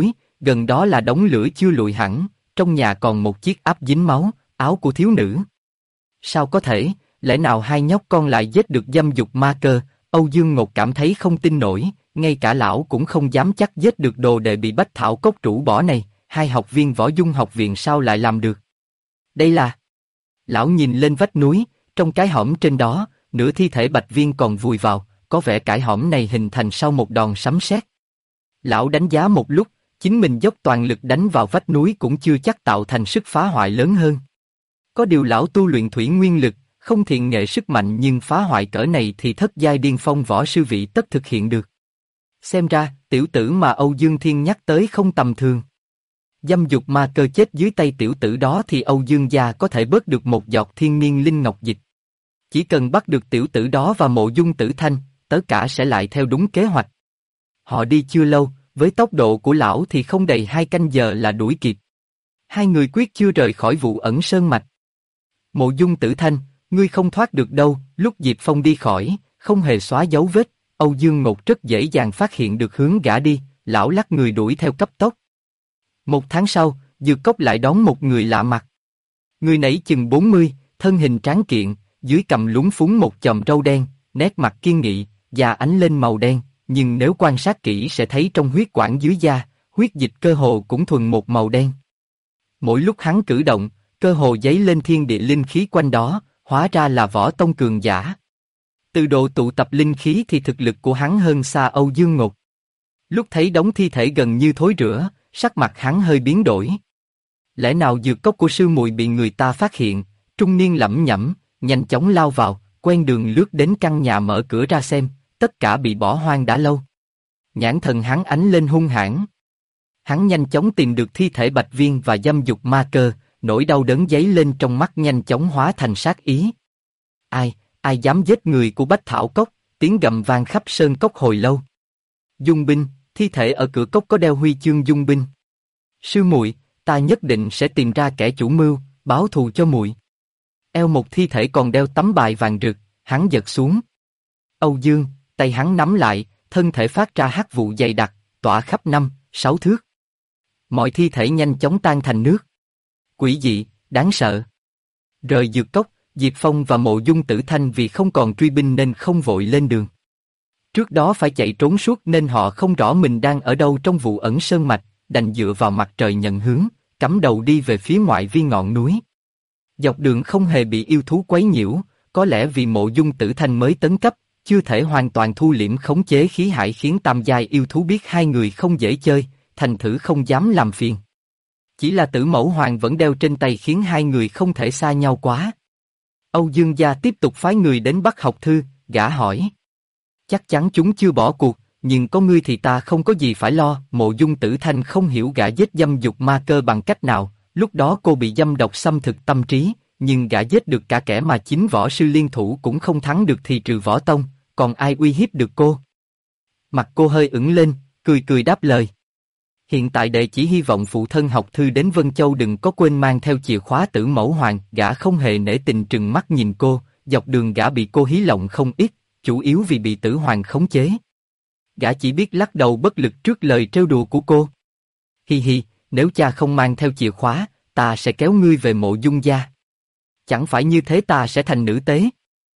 gần đó là đống lửa chưa lụi hẳn, trong nhà còn một chiếc áp dính máu, áo của thiếu nữ. Sao có thể, lẽ nào hai nhóc con lại giết được dâm dục ma cơ? Âu Dương Ngột cảm thấy không tin nổi, ngay cả lão cũng không dám chắc giết được đồ đệ bị Bách Thảo Cốc rũ bỏ này, hai học viên Võ Dung học viện sao lại làm được? Đây là... Lão nhìn lên vách núi, trong cái hõm trên đó, nửa thi thể Bạch Viên còn vùi vào, có vẻ cái hõm này hình thành sau một đòn sấm sét. Lão đánh giá một lúc, chính mình dốc toàn lực đánh vào vách núi cũng chưa chắc tạo thành sức phá hoại lớn hơn. Có điều lão tu luyện thủy nguyên lực, không thiện nghệ sức mạnh nhưng phá hoại cỡ này thì thất giai điên phong võ sư vị tất thực hiện được. Xem ra, tiểu tử mà Âu Dương Thiên nhắc tới không tầm thường. Dâm dục ma cơ chết dưới tay tiểu tử đó thì Âu Dương gia có thể bớt được một giọt thiên niên linh ngọc dịch. Chỉ cần bắt được tiểu tử đó và Mộ Dung Tử Thanh, tất cả sẽ lại theo đúng kế hoạch. Họ đi chưa lâu, với tốc độ của lão thì không đầy 2 canh giờ là đuổi kịp. Hai người quyết chưa rời khỏi Vụ Ẩn Sơn Mạch. Mộ Dung Tử Thanh, ngươi không thoát được đâu. Lúc Diệp Phong đi khỏi, không hề xóa dấu vết, Âu Dương Ngột rất dễ dàng phát hiện được hướng gã đi, lão lắc người đuổi theo cấp tốc. 1 tháng sau, Dược Cốc lại đón một người lạ mặt. Người nãy chừng 40, thân hình tráng kiện, dưới cằm lúng phúng một chòm râu đen, nét mặt kiên nghị, da ánh lên màu đen, nhưng nếu quan sát kỹ sẽ thấy trong huyết quản dưới da, huyết dịch cơ hồ cũng thuần một màu đen. Mỗi lúc hắn cử động, cơ hồ dấy lên thiên địa linh khí quanh đó, hóa ra là võ tông cường giả. Từ độ tụ tập linh khí thì thực lực của hắn hơn xa Âu Dương Ngột. Lúc thấy đống thi thể gần như thối rữa, sắc mặt hắn hơi biến đổi. Lẽ nào dược cốc của sư muội bị người ta phát hiện? Trung niên lẩm nhẩm, nhanh chóng lao vào, quen đường lướt đến căn nhà mở cửa ra xem, tất cả bị bỏ hoang đã lâu. Nhãn thần hắn ánh lên hung hãn. Hắn nhanh chóng tìm được thi thể Bạch Viên và dâm dục ma cơ, nỗi đau đớn dấy lên trong mắt nhanh chóng hóa thành sát ý. Ai dám giết người của Bách Thảo Cốc? Tiếng gầm vang khắp sơn cốc hồi lâu. Dung binh, thi thể ở cửa cốc có đeo huy chương dung binh. Sư muội, ta nhất định sẽ tìm ra kẻ chủ mưu, báo thù cho muội. Eo một thi thể còn đeo tấm bài vàng rực, hắn giật xuống. Âu Dương, tay hắn nắm lại, thân thể phát ra hắc vụ dày đặc, tỏa khắp 5-6 thước. Mọi thi thể nhanh chóng tan thành nước. Quỷ dị, đáng sợ. Rời dược cốc, Diệp Phong và Mộ Dung Tử Thanh vì không còn truy binh nên không vội lên đường. Trước đó phải chạy trốn suốt nên họ không rõ mình đang ở đâu trong Vụ Ẩn Sơn Mạch, đành dựa vào mặt trời nhận hướng, cắm đầu đi về phía ngoại vi ngọn núi. Dọc đường không hề bị yêu thú quấy nhiễu, có lẽ vì Mộ Dung Tử Thanh mới tấn cấp, chưa thể hoàn toàn thu liễm khống chế khí hải khiến tam giai yêu thú biết hai người không dễ chơi, thành thử không dám làm phiền. Chỉ là Tử Mẫu Hoàng vẫn đeo trên tay khiến hai người không thể xa nhau quá. Âu Dương gia tiếp tục phái người đến bắt học thư, gã hỏi. Chắc chắn chúng chưa bỏ cuộc, nhưng có ngươi thì ta không có gì phải lo. Mộ Dung Tử Thanh không hiểu gã giết dâm dục ma cơ bằng cách nào, lúc đó cô bị dâm độc xâm thực tâm trí, nhưng gã giết được cả kẻ mà chính võ sư liên thủ cũng không thắng được thì trừ võ tông, còn ai uy hiếp được cô? Mặt cô hơi ửng lên, cười đáp lời. Hiện tại đệ chỉ hy vọng phụ thân học thư đến Vân Châu đừng có quên mang theo chìa khóa Tử Mẫu Hoàng. Gã không hề nể tình trừng mắt nhìn cô, dọc đường gã bị cô hí lộng không ít, chủ yếu vì bị Tử Hoàng khống chế. Gã chỉ biết lắc đầu bất lực trước lời trêu đùa của cô. Hi hi, nếu cha không mang theo chìa khóa, ta sẽ kéo ngươi về Mộ Dung gia. Chẳng phải như thế ta sẽ thành nữ tế.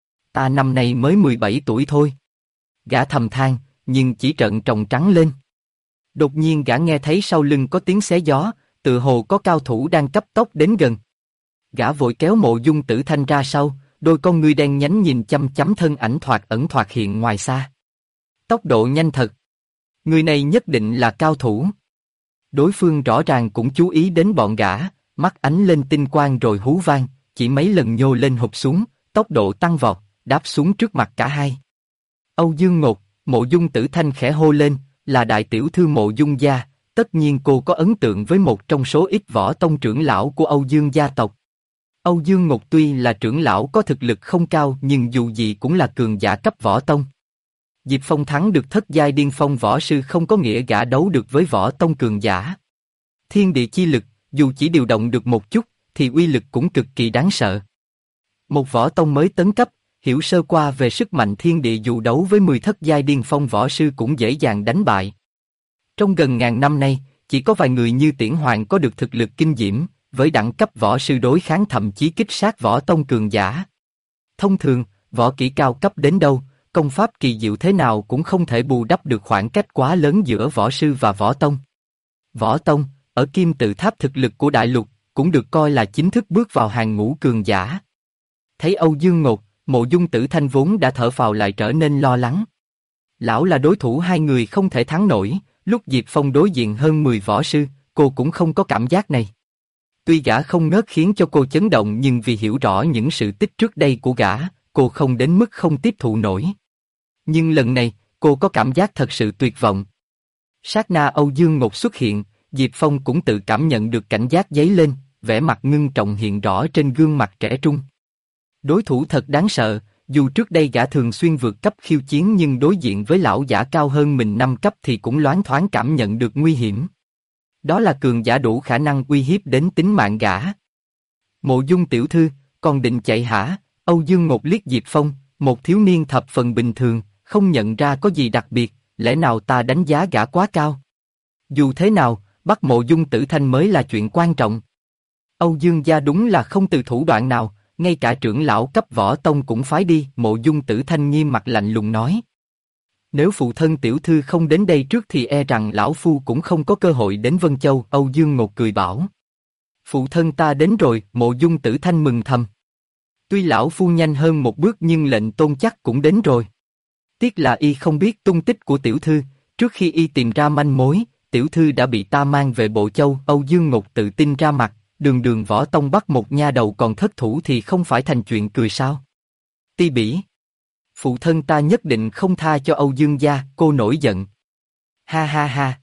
Ta năm nay mới 17 tuổi thôi. Gã thầm than, nhưng chỉ trợn tròng trắng lên. Đột nhiên gã nghe thấy sau lưng có tiếng xé gió, tự hồ có cao thủ đang cấp tốc đến gần. Gã vội kéo Mộ Dung Tử Thanh ra sau, đôi con ngươi đen nhánh nhìn chăm chăm thân ảnh thoạt ẩn thoạt hiện ngoài xa. Tốc độ nhanh thật. Người này nhất định là cao thủ. Đối phương rõ ràng cũng chú ý đến bọn gã, mắt ánh lên tinh quang rồi hú vang, chỉ mấy lần nhô lên hụp xuống, tốc độ tăng vọt, đáp xuống trước mặt cả hai. Âu Dương Ngột, Mộ Dung Tử Thanh khẽ hô lên, là đại tiểu thư Mộ Dung gia, tất nhiên cô có ấn tượng với một trong số ít võ tông trưởng lão của Âu Dương gia tộc. Âu Dương Ngột tuy là trưởng lão có thực lực không cao nhưng dù gì cũng là cường giả cấp võ tông. Diệp Phong thắng được thất giai điên phong võ sư không có nghĩa gã đấu được với võ tông cường giả. Thiên địa chi lực, dù chỉ điều động được một chút, thì uy lực cũng cực kỳ đáng sợ. Một võ tông mới tấn cấp, hiểu sơ qua về sức mạnh thiên địa dù đấu với 10 thất giai điên phong võ sư cũng dễ dàng đánh bại. Trong gần ngàn năm nay, chỉ có vài người như Tiễn Hoàng có được thực lực kinh diễm, với đẳng cấp võ sư đối kháng thậm chí kích sát võ tông cường giả. Thông thường, võ kỹ cao cấp đến đâu, công pháp kỳ diệu thế nào cũng không thể bù đắp được khoảng cách quá lớn giữa võ sư và võ tông. Võ tông, ở kim tự tháp thực lực của đại lục, cũng được coi là chính thức bước vào hàng ngũ cường giả. Thấy Âu Dương Ngột, Mộ Dung Tử Thanh vốn đã thở phào lại trở nên lo lắng. Lão là đối thủ hai người không thể thắng nổi, lúc Diệp Phong đối diện hơn 10 võ sư, cô cũng không có cảm giác này. Tuy gã không ngớt khiến cho cô chấn động nhưng vì hiểu rõ những sự tích trước đây của gã, cô không đến mức không tiếp thụ nổi. Nhưng lần này, cô có cảm giác thật sự tuyệt vọng. Sát na Âu Dương Ngột xuất hiện, Diệp Phong cũng tự cảm nhận được cảnh giác dấy lên, vẻ mặt ngưng trọng hiện rõ trên gương mặt trẻ trung. Đối thủ thật đáng sợ, dù trước đây gã thường xuyên vượt cấp khiêu chiến nhưng đối diện với lão giả cao hơn mình 5 cấp thì cũng loáng thoáng cảm nhận được nguy hiểm. Đó là cường giả đủ khả năng uy hiếp đến tính mạng gã. Mộ Dung tiểu thư, còn định chạy hả? Âu Dương Ngột liếc Diệp Phong, một thiếu niên thập phần bình thường, không nhận ra có gì đặc biệt, lẽ nào ta đánh giá gã quá cao? Dù thế nào, bắt Mộ Dung Tử Thanh mới là chuyện quan trọng. Âu Dương gia đúng là không từ thủ đoạn nào, ngay cả trưởng lão cấp võ tông cũng phái đi. Mộ Dung Tử Thanh nghiêm mặt lạnh lùng nói. Nếu phụ thân tiểu thư không đến đây trước thì e rằng lão phu cũng không có cơ hội đến Vân Châu. Âu Dương Ngột cười bảo. Phụ thân ta đến rồi. Mộ Dung Tử Thanh mừng thầm. Tuy lão phu nhanh hơn một bước nhưng lệnh tôn chắc cũng đến rồi. Tiếc là y không biết tung tích của tiểu thư, trước khi y tìm ra manh mối, tiểu thư đã bị ta mang về Bộ Châu. Âu Dương Ngột tự tin ra mặt, đường đường võ tông bắt một nha đầu còn thất thủ thì không phải thành chuyện cười sao? Ti bỉ. Phụ thân ta nhất định không tha cho Âu Dương gia. Cô nổi giận. Ha ha ha.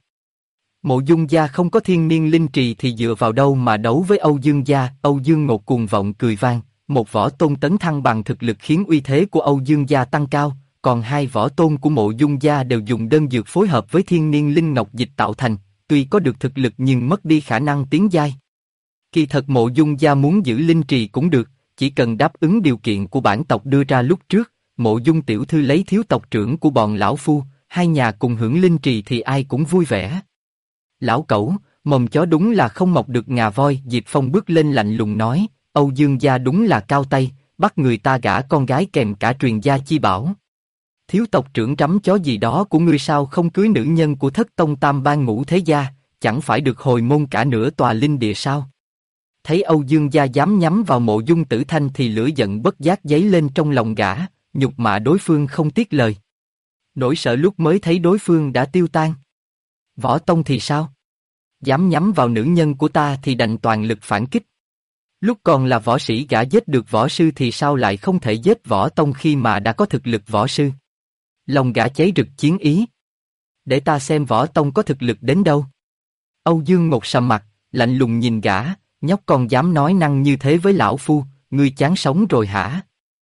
Mộ Dung gia không có thiên niên linh trì thì dựa vào đâu mà đấu với Âu Dương gia? Âu Dương Ngột cuồng vọng cười vang. Một võ tôn tấn thăng bằng thực lực khiến uy thế của Âu Dương gia tăng cao, còn hai võ tôn của Mộ Dung gia đều dùng đơn dược phối hợp với thiên niên linh ngọc dịch tạo thành, tuy có được thực lực nhưng mất đi khả năng tiến giai. Kỳ thật Mộ Dung gia muốn giữ linh trì cũng được, chỉ cần đáp ứng điều kiện của bản tộc đưa ra lúc trước. Mộ Dung tiểu thư lấy thiếu tộc trưởng của bọn lão phu, hai nhà cùng hưởng linh trì thì ai cũng vui vẻ. Lão cẩu, mồm chó đúng là không mọc được ngà voi. Diệp Phong bước lên lạnh lùng nói, Âu Dương gia đúng là cao tay, bắt người ta gả con gái kèm cả truyền gia chi bảo. Thiếu tộc trưởng trắm chó gì đó của ngươi sao không cưới nữ nhân của thất tông tam ban ngũ thế gia, chẳng phải được hồi môn cả nửa tòa linh địa sao? Thấy Âu Dương gia dám nhắm vào Mộ Dung Tử Thanh thì lửa giận bất giác dấy lên trong lòng gã, nhục mạ đối phương không tiếc lời. Nỗi sợ lúc mới thấy đối phương đã tiêu tan. Võ tông thì sao? Dám nhắm vào nữ nhân của ta thì đành toàn lực phản kích. Lúc còn là võ sĩ gã giết được võ sư thì sao lại không thể giết võ tông khi mà đã có thực lực võ sư? Lòng gã cháy rực chiến ý. Để ta xem võ tông có thực lực đến đâu. Âu Dương Ngột sầm mặt, lạnh lùng nhìn gã, nhóc con dám nói năng như thế với lão phu, ngươi chán sống rồi hả?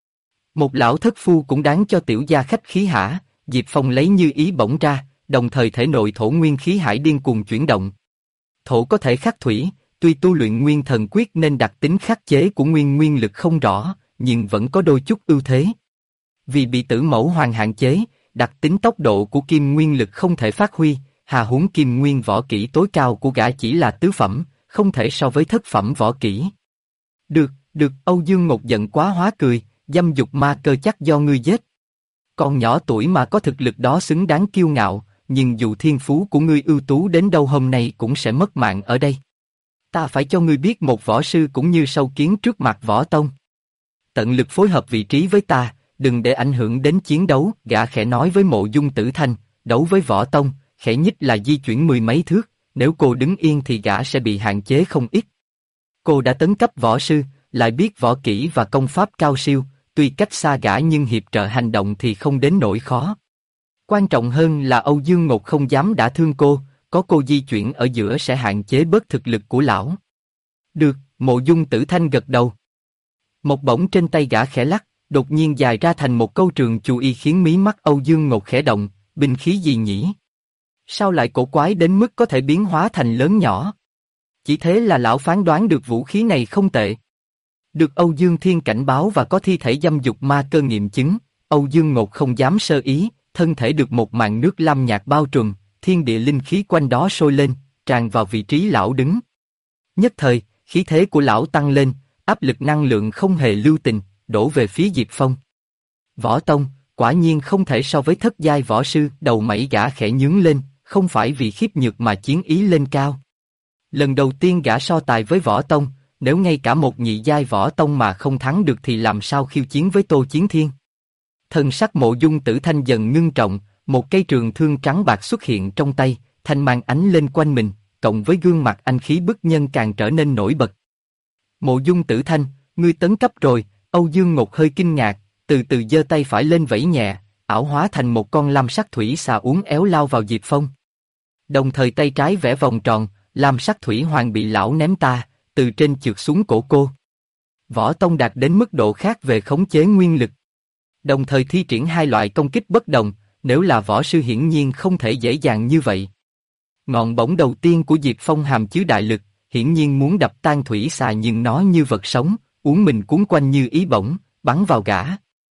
Một lão thất phu cũng đáng cho tiểu gia khách khí hả? Diệp Phong lấy như ý bỗng ra, đồng thời thể nội thổ nguyên khí hải điên cuồng chuyển động. Thổ có thể khắc thủy, tuy tu luyện nguyên thần quyết nên đặc tính khắc chế của nguyên lực không rõ, nhưng vẫn có đôi chút ưu thế. Vì bị tử mẫu hoàng hạn chế, đặc tính tốc độ của kim nguyên lực không thể phát huy, hà huống kim nguyên võ kỹ tối cao của gã chỉ là tứ phẩm, không thể so với thất phẩm võ kỹ. Được, Âu Dương Ngột giận quá hóa cười, dâm dục ma cơ chắc do ngươi giết. Còn nhỏ tuổi mà có thực lực đó xứng đáng kiêu ngạo, nhưng dù thiên phú của ngươi ưu tú đến đâu hôm nay cũng sẽ mất mạng ở đây. Ta phải cho ngươi biết một võ sư cũng như sâu kiến trước mặt võ tông. Tận lực phối hợp vị trí với ta, đừng để ảnh hưởng đến chiến đấu. Gã khẽ nói với Mộ Dung Tử Thanh, đấu với võ tông, khẽ nhích là di chuyển mười mấy thước, nếu cô đứng yên thì gã sẽ bị hạn chế không ít. Cô đã tấn cấp võ sư, lại biết võ kỹ và công pháp cao siêu, tuy cách xa gã nhưng hiệp trợ hành động thì không đến nỗi khó. Quan trọng hơn là Âu Dương Ngột không dám đả thương cô, có cô di chuyển ở giữa sẽ hạn chế bớt thực lực của lão. Được, Mộ Dung Tử Thanh gật đầu. Một bổng trên tay gã khẽ lắc, đột nhiên dài ra thành một câu trường chú y khiến mí mắt Âu Dương Ngột khẽ động, binh khí gì nhỉ? Sao lại cổ quái đến mức có thể biến hóa thành lớn nhỏ? Chỉ thế là lão phán đoán được vũ khí này không tệ. Được Âu Dương Thiên cảnh báo và có thi thể dâm dục ma cơ nghiệm chứng, Âu Dương Ngột không dám sơ ý, thân thể được một màn nước lam nhạt bao trùm, thiên địa linh khí quanh đó sôi lên, tràn vào vị trí lão đứng. Nhất thời, khí thế của lão tăng lên, áp lực năng lượng không hề lưu tình, đổ về phía Diệp Phong. Võ tông, quả nhiên không thể so với thất giai võ sư, đầu mảy gã khẽ nhướng lên, không phải vì khiếp nhược mà chiến ý lên cao. Lần đầu tiên gã so tài với võ tông, nếu ngay cả một nhị giai võ tông mà không thắng được thì làm sao khiêu chiến với Tô Chiến Thiên. Thân sắc Mộ Dung Tử Thanh dần ngưng trọng, một cây trường thương trắng bạc xuất hiện trong tay, thanh mang ánh lên quanh mình, cộng với gương mặt anh khí bức nhân càng trở nên nổi bật. Mộ Dung Tử Thanh, ngươi tấn cấp rồi. Âu Dương Ngột hơi kinh ngạc, từ từ giơ tay phải lên vẫy nhẹ, ảo hóa thành một con lam sắc thủy xà uốn éo lao vào Diệp Phong. Đồng thời tay trái vẽ vòng tròn, lam sắc thủy hoàng bị lão ném ta, từ trên trượt xuống cổ cô. Võ tông đạt đến mức độ khác về khống chế nguyên lực. Đồng thời thi triển hai loại công kích bất đồng, nếu là võ sư hiển nhiên không thể dễ dàng như vậy. Ngọn bổng đầu tiên của Diệp Phong hàm chứa đại lực, hiển nhiên muốn đập tan thủy xà nhưng nó như vật sống, uốn mình cuốn quanh như ý bổng, bắn vào gã.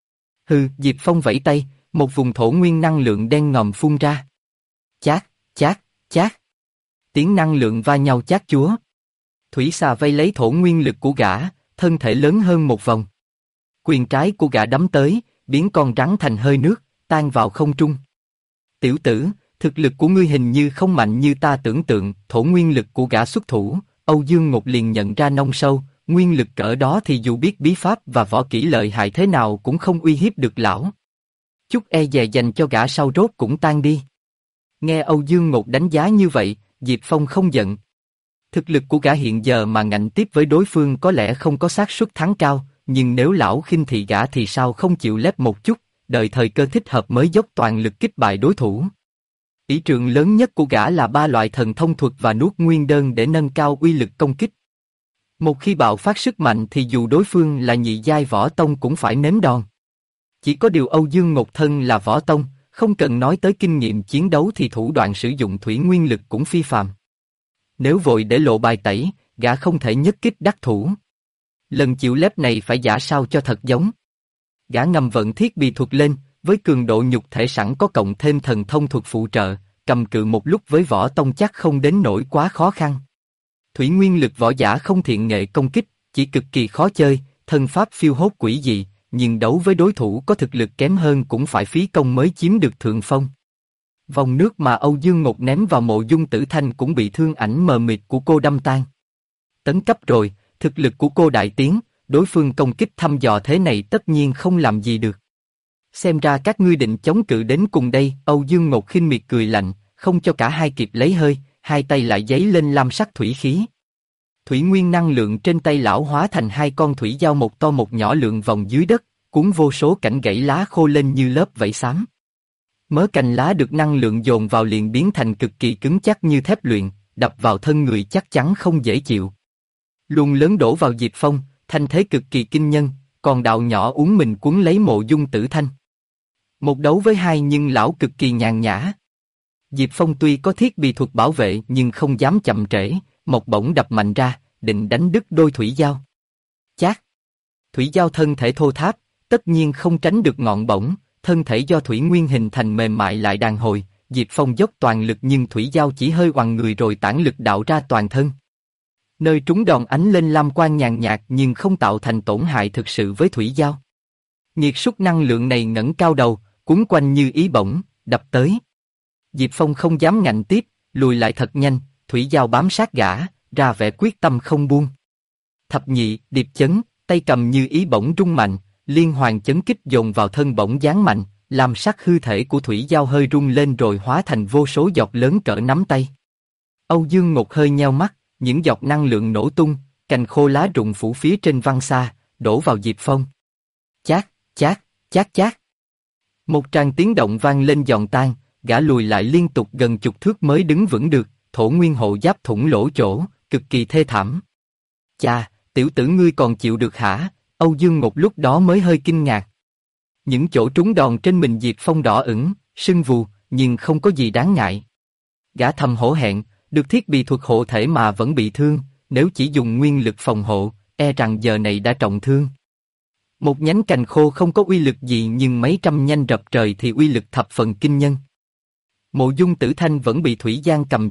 Hừ, Diệp Phong vẫy tay, một vùng thổ nguyên năng lượng đen ngòm phun ra. Chát, chát, chát. Tiếng năng lượng va nhau chát chúa. Thủy xà vây lấy thổ nguyên lực của gã, thân thể lớn hơn một vòng. Quyền trái của gã đấm tới, biến con rắn thành hơi nước, tan vào không trung. Tiểu tử, thực lực của ngươi hình như không mạnh như ta tưởng tượng. Thổ nguyên lực của gã xuất thủ, Âu Dương Ngột liền nhận ra nông sâu, nguyên lực cỡ đó thì dù biết bí pháp và võ kỹ lợi hại thế nào cũng không uy hiếp được lão. Chút e dè dành cho gã sau rốt cũng tan đi. Nghe Âu Dương Ngột đánh giá như vậy, Diệp Phong không giận. Thực lực của gã hiện giờ mà ngạnh tiếp với đối phương có lẽ không có xác suất thắng cao, nhưng nếu lão khinh thị gã thì sao không chịu lép một chút, đợi thời cơ thích hợp mới dốc toàn lực kích bại đối thủ. Ý trường lớn nhất của gã là 3 loại thần thông thuật và nuốt nguyên đơn để nâng cao uy lực công kích. Một khi bạo phát sức mạnh thì dù đối phương là nhị giai võ tông cũng phải nếm đòn. Chỉ có điều Âu Dương Ngột thân là võ tông, không cần nói tới kinh nghiệm chiến đấu thì thủ đoạn sử dụng thủy nguyên lực cũng phi phàm. Nếu vội để lộ bài tẩy, gã không thể nhất kích đắc thủ. Lần chịu lép này phải giả sao cho thật giống. Gã ngầm vận thiết bị thuật lên, với cường độ nhục thể sẵn có cộng thêm thần thông thuật phụ trợ, cầm cự một lúc với võ tông chắc không đến nỗi quá khó khăn. Thủy nguyên lực võ giả không thiện nghệ công kích, chỉ cực kỳ khó chơi, thân pháp phiêu hốt quỷ dị, nhưng đấu với đối thủ có thực lực kém hơn cũng phải phí công mới chiếm được thượng phong. Vòng nước mà Âu Dương Ngột ném vào Mộ Dung Tử Thanh cũng bị thương ảnh mờ mịt của cô đâm tan. Tấn cấp rồi, thực lực của cô đại tiến, đối phương công kích thăm dò thế này tất nhiên không làm gì được. Xem ra các ngươi định chống cự đến cùng đây. Âu Dương Ngột khinh miệt cười lạnh, không cho cả hai kịp lấy hơi, hai tay lại giấy lên lam sắc thủy khí. Thủy nguyên năng lượng trên tay lão hóa thành hai con thủy dao một to một nhỏ lượn vòng dưới đất, cuốn vô số cảnh gãy lá khô lên như lớp vảy xám. Mớ cành lá được năng lượng dồn vào liền biến thành cực kỳ cứng chắc như thép luyện, đập vào thân người chắc chắn không dễ chịu. Luồng lớn đổ vào Diệp Phong, thanh thế cực kỳ kinh nhân, còn đạo nhỏ uốn mình cuốn lấy Mộ Dung Tử Thanh. Một đấu với hai nhưng lão cực kỳ nhàn nhã. Diệp Phong tuy có thiết bị thuật bảo vệ nhưng không dám chậm trễ, một bổng đập mạnh ra, định đánh đứt đôi thủy dao. Chát! Thủy dao thân thể thô tháp, tất nhiên không tránh được ngọn bổng, thân thể do thủy nguyên hình thành mềm mại lại đàn hồi, Diệp Phong dốc toàn lực nhưng thủy dao chỉ hơi oằn người rồi tản lực đạo ra toàn thân. Nơi trúng đòn ánh lên lam quang nhàn nhạt nhưng không tạo thành tổn hại thực sự với thủy dao. Nhiệt xúc năng lượng này ngẩng cao đầu, cuốn quanh như ý bổng, đập tới. Diệp Phong không dám ngạnh tiếp, lùi lại thật nhanh, thủy dao bám sát gã, ra vẻ quyết tâm không buông. Thập nhị, điệp chấn, tay cầm như ý bổng rung mạnh, liên hoàn chấn kích dồn vào thân bổng giáng mạnh, làm sắc hư thể của thủy dao hơi rung lên rồi hóa thành vô số giọt lớn cỡ nắm tay. Âu Dương Ngột hơi nheo mắt, những giọt năng lượng nổ tung, cành khô lá rụng phủ phía trên văng xa, đổ vào Diệp Phong. Chát, chát, chát chát. Một tràng tiếng động vang lên giòn tan, gã lùi lại liên tục gần chục thước mới đứng vững được, thổ nguyên hộ giáp thủng lỗ chỗ, cực kỳ thê thảm. Chà, tiểu tử ngươi còn chịu được hả? Âu Dương Ngột lúc đó mới hơi kinh ngạc. Những chỗ trúng đòn trên mình Diệp Phong đỏ ửng, sưng vù, nhưng không có gì đáng ngại. Gã thầm hổ hẹn, được thiết bị thuật hộ thể mà vẫn bị thương, nếu chỉ dùng nguyên lực phòng hộ, e rằng giờ này đã trọng thương. Một nhánh cành khô không có uy lực gì nhưng mấy trăm nhanh rập trời thì uy lực thập phần kinh nhân. Mộ Dung Tử Thanh vẫn bị Thủy Giang cầm chân,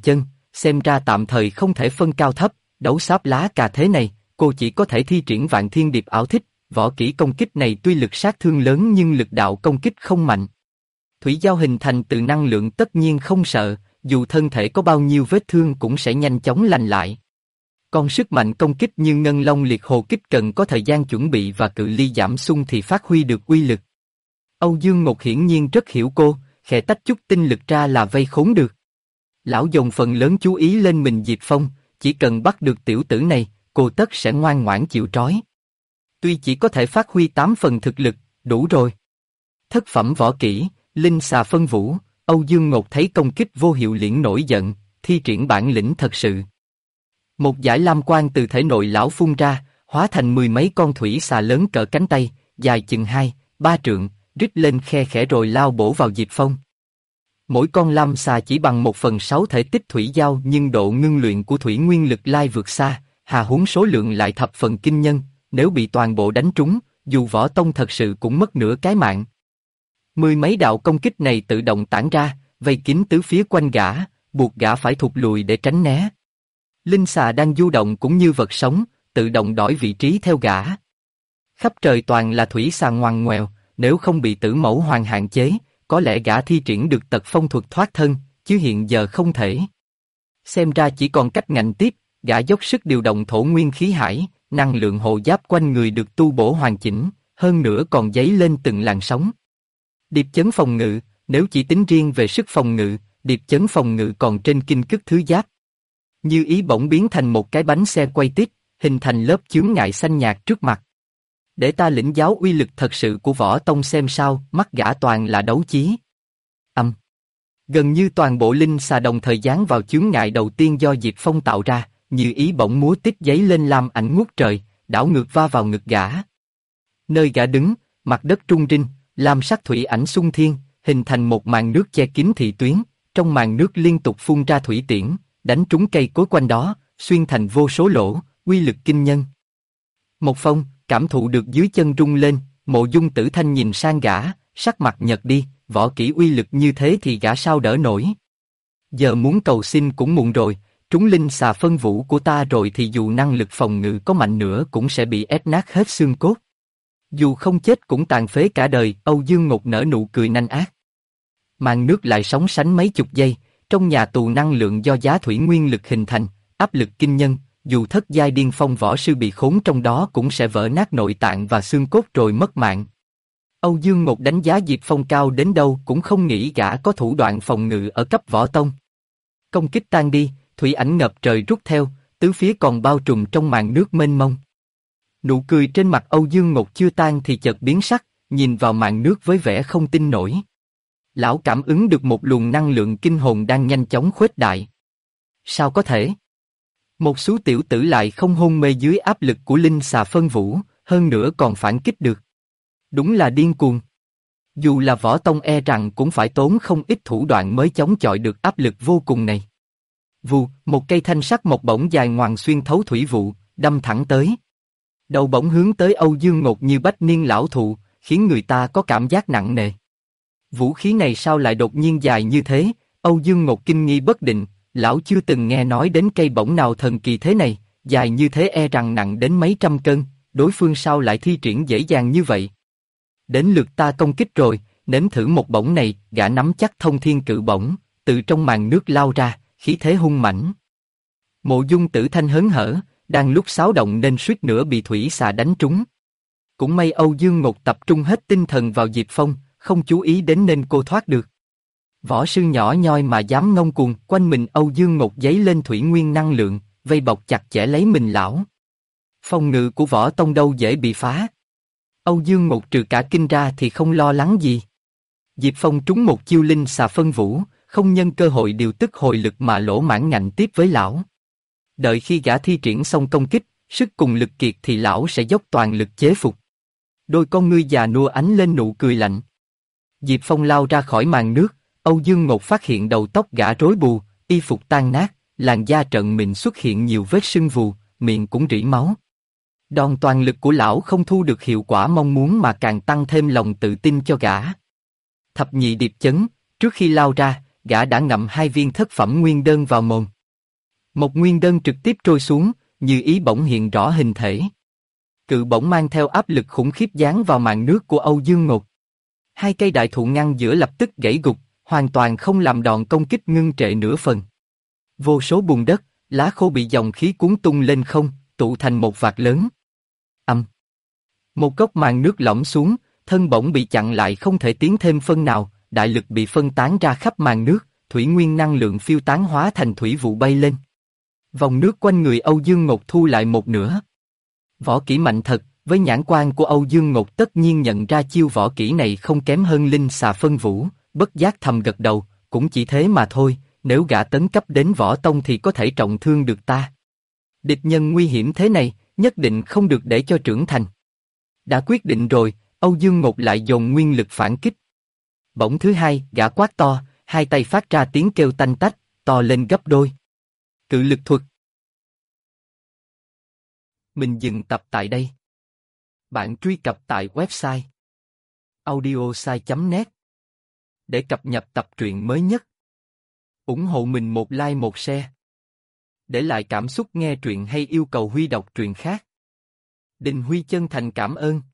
xem ra tạm thời không thể phân cao thấp, đấu sáp lá cà thế này, cô chỉ có thể thi triển Vạn Thiên Điệp ảo thích, võ kỹ công kích này tuy lực sát thương lớn nhưng lực đạo công kích không mạnh. Thủy giao hình thành từ năng lượng tất nhiên không sợ, dù thân thể có bao nhiêu vết thương cũng sẽ nhanh chóng lành lại. Còn sức mạnh công kích như ngân long liệt hồ kích cần có thời gian chuẩn bị và cự ly giảm xung thì phát huy được uy lực. Âu Dương Ngột hiển nhiên rất hiểu cô, khẽ tách chút tinh lực ra là vây khốn được. Lão dồn phần lớn chú ý lên mình Diệp Phong, chỉ cần bắt được tiểu tử này, cô tất sẽ ngoan ngoãn chịu trói. Tuy chỉ có thể phát huy 8 phần thực lực, đủ rồi. Thất phẩm võ kỹ, linh xà phân vũ, Âu Dương Ngột thấy công kích vô hiệu liền nổi giận, thi triển bản lĩnh thật sự. Một dải lam quang từ thể nội lão phun ra, hóa thành 10 mấy con thủy xà lớn cỡ cánh tay, dài chừng 2-3 trượng, rít lên khe khẽ rồi lao bổ vào Diệp Phong. Mỗi con lam xà chỉ bằng 1/6 thể tích thủy giao nhưng độ ngưng luyện của thủy nguyên lực lai vượt xa, hà huống số lượng lại thập phần kinh nhân, nếu bị toàn bộ đánh trúng, dù võ tông thật sự cũng mất nửa cái mạng. 10 mấy đạo công kích này tự động tản ra, vây kín tứ phía quanh gã, buộc gã phải thụt lùi để tránh né. Linh xà đang du động cũng như vật sống, tự động đổi vị trí theo gã. Khắp trời toàn là thủy xà ngoằn ngoèo, nếu không bị Tử Mẫu Hoàng hạn chế, có lẽ gã thi triển được tật phong thuật thoát thân, chứ hiện giờ không thể. Xem ra chỉ còn cách ngạnh tiếp, gã dốc sức điều động thổ nguyên khí hải, năng lượng hộ giáp quanh người được tu bổ hoàn chỉnh, hơn nữa còn dấy lên từng làn sóng. Điệp chấn phòng ngự, nếu chỉ tính riêng về sức phòng ngự, điệp chấn phòng ngự còn trên kinh cức thứ giáp. Như ý bỗng biến thành một cái bánh xe quay tít, hình thành lớp chướng ngại xanh nhạt trước mặt. Để ta lĩnh giáo uy lực thật sự của võ tông xem sao, mắt gã toàn là đấu chí. Gần như toàn bộ linh xà đồng thời giáng vào chướng ngại đầu tiên do Diệp Phong tạo ra, như ý bỗng múa tít giấy lên lam ảnh ngút trời, đảo ngược va vào ngực gã. Nơi gã đứng, mặt đất trung rinh, lam sắc thủy ảnh xung thiên, hình thành một màn nước che kín thị tuyến, trong màn nước liên tục phun ra thủy tiễn, đánh trúng cây cối quanh đó, xuyên thành vô số lỗ, uy lực kinh nhân. Một Phong cảm thụ được dưới chân rung lên, Mộ Dung Tử Thanh nhìn sang gã, sắc mặt nhợt đi, võ kỹ uy lực như thế thì gã sao đỡ nổi. Giờ muốn cầu xin cũng muộn rồi, trúng linh xà phân vũ của ta rồi thì dù năng lực phòng ngự có mạnh nữa cũng sẽ bị ép nát hết xương cốt. Dù không chết cũng tàn phế cả đời, Âu Dương Ngột nở nụ cười nanh ác. Màn nước lại sóng sánh mấy chục giây, trong nhà tù năng lượng do giá thủy nguyên lực hình thành, áp lực kinh nhân, dù thất giai điên phong võ sư bị khốn trong đó cũng sẽ vỡ nát nội tạng và xương cốt rồi mất mạng. Âu Dương Ngột đánh giá Diệp Phong cao đến đâu cũng không nghĩ gã có thủ đoạn phòng ngự ở cấp võ tông. Công kích tan đi, thủy ảnh ngập trời rút theo, tứ phía còn bao trùm trong màn nước mênh mông. Nụ cười trên mặt Âu Dương Ngột chưa tan thì chợt biến sắc, nhìn vào màn nước với vẻ không tin nổi. Lão cảm ứng được một luồng năng lượng kinh hồn đang nhanh chóng khuếch đại. Sao có thể? Một số tiểu tử lại không hôn mê dưới áp lực của linh xà phân vũ, hơn nữa còn phản kích được. Đúng là điên cuồng. Dù là võ tông e rằng cũng phải tốn không ít thủ đoạn mới chống chọi được áp lực vô cùng này. Vù, một cây thanh sắc mộc bổng dài ngoằng xuyên thấu thủy vụ, đâm thẳng tới. Đầu bổng hướng tới Âu Dương Ngột như bách niên lão thụ, khiến người ta có cảm giác nặng nề. Vũ khí này sao lại đột nhiên dài như thế? Âu Dương Ngột kinh nghi bất định, lão chưa từng nghe nói đến cây bổng nào thần kỳ thế này, dài như thế e rằng nặng đến mấy trăm cân, đối phương sao lại thi triển dễ dàng như vậy? Đến lượt ta công kích rồi, nếm thử một bổng này, gã nắm chắc thông thiên cự bổng, từ trong màn nước lao ra, khí thế hung mãnh. Mộ Dung Tử Thanh hớn hở, đang lúc xáo động nên suýt nữa bị thủy xà đánh trúng. Cũng may Âu Dương Ngột tập trung hết tinh thần vào Diệp Phong, không chú ý đến nên cô thoát được. Võ sư nhỏ nhoi mà dám ngông cuồng, quanh mình Âu Dương Ngột giấy lên thủy nguyên năng lượng, vây bọc chặt chẽ lấy mình lão. Phòng ngự của võ tông đâu dễ bị phá. Âu Dương Ngột trừ cả kinh ra thì không lo lắng gì. Diệp Phong trúng một chiêu linh xà phân vũ, không nhân cơ hội điều tức hồi lực mà lỗ mãn ngạnh tiếp với lão. Đợi khi gã thi triển xong công kích, sức cùng lực kiệt thì lão sẽ dốc toàn lực chế phục. Đôi con ngươi già nua ánh lên nụ cười lạnh. Diệp Phong lao ra khỏi màn nước, Âu Dương Ngột phát hiện đầu tóc gã rối bù, y phục tan nát, làn da trợn mình xuất hiện nhiều vết sưng vù, miệng cũng rỉ máu. Đòn toàn lực của lão không thu được hiệu quả mong muốn mà càng tăng thêm lòng tự tin cho gã. Thập nhị điệp chấn, trước khi lao ra, gã đã ngậm 2 viên thất phẩm nguyên đơn vào mồm. Một nguyên đơn trực tiếp trôi xuống, như ý bỗng hiện rõ hình thể. Cự bổng mang theo áp lực khủng khiếp giáng vào màn nước của Âu Dương Ngột. Hai cây đại thụ ngăn giữa lập tức gãy gục, hoàn toàn không làm đòn công kích ngưng trệ nửa phần. Vô số bùn đất, lá khô bị dòng khí cuốn tung lên không, tụ thành một vạt lớn. Âm. Một góc màn nước lõm xuống, thân bổng bị chặn lại không thể tiến thêm phân nào, đại lực bị phân tán ra khắp màn nước, thủy nguyên năng lượng phiêu tán hóa thành thủy vụ bay lên. Vòng nước quanh người Âu Dương Ngột thu lại một nửa. Võ kỹ mạnh thật, với nhãn quan của Âu Dương Ngột tất nhiên nhận ra chiêu võ kỹ này không kém hơn linh xà phân vũ, bất giác thầm gật đầu, cũng chỉ thế mà thôi, nếu gã tấn cấp đến võ tông thì có thể trọng thương được ta. Địch nhân nguy hiểm thế này, nhất định không được để cho trưởng thành. Đã quyết định rồi, Âu Dương Ngột lại dồn nguyên lực phản kích. Bổng thứ hai, gã quát to, hai tay phát ra tiếng kêu tanh tách, to lên gấp đôi. Cự lực thuật. Mình dừng tập tại đây. Bạn truy cập tại website audiosai.net để cập nhật tập truyện mới nhất. Ủng hộ mình một like một share. Để lại cảm xúc nghe truyện hay yêu cầu Huy đọc truyện khác. Đình Huy chân thành cảm ơn.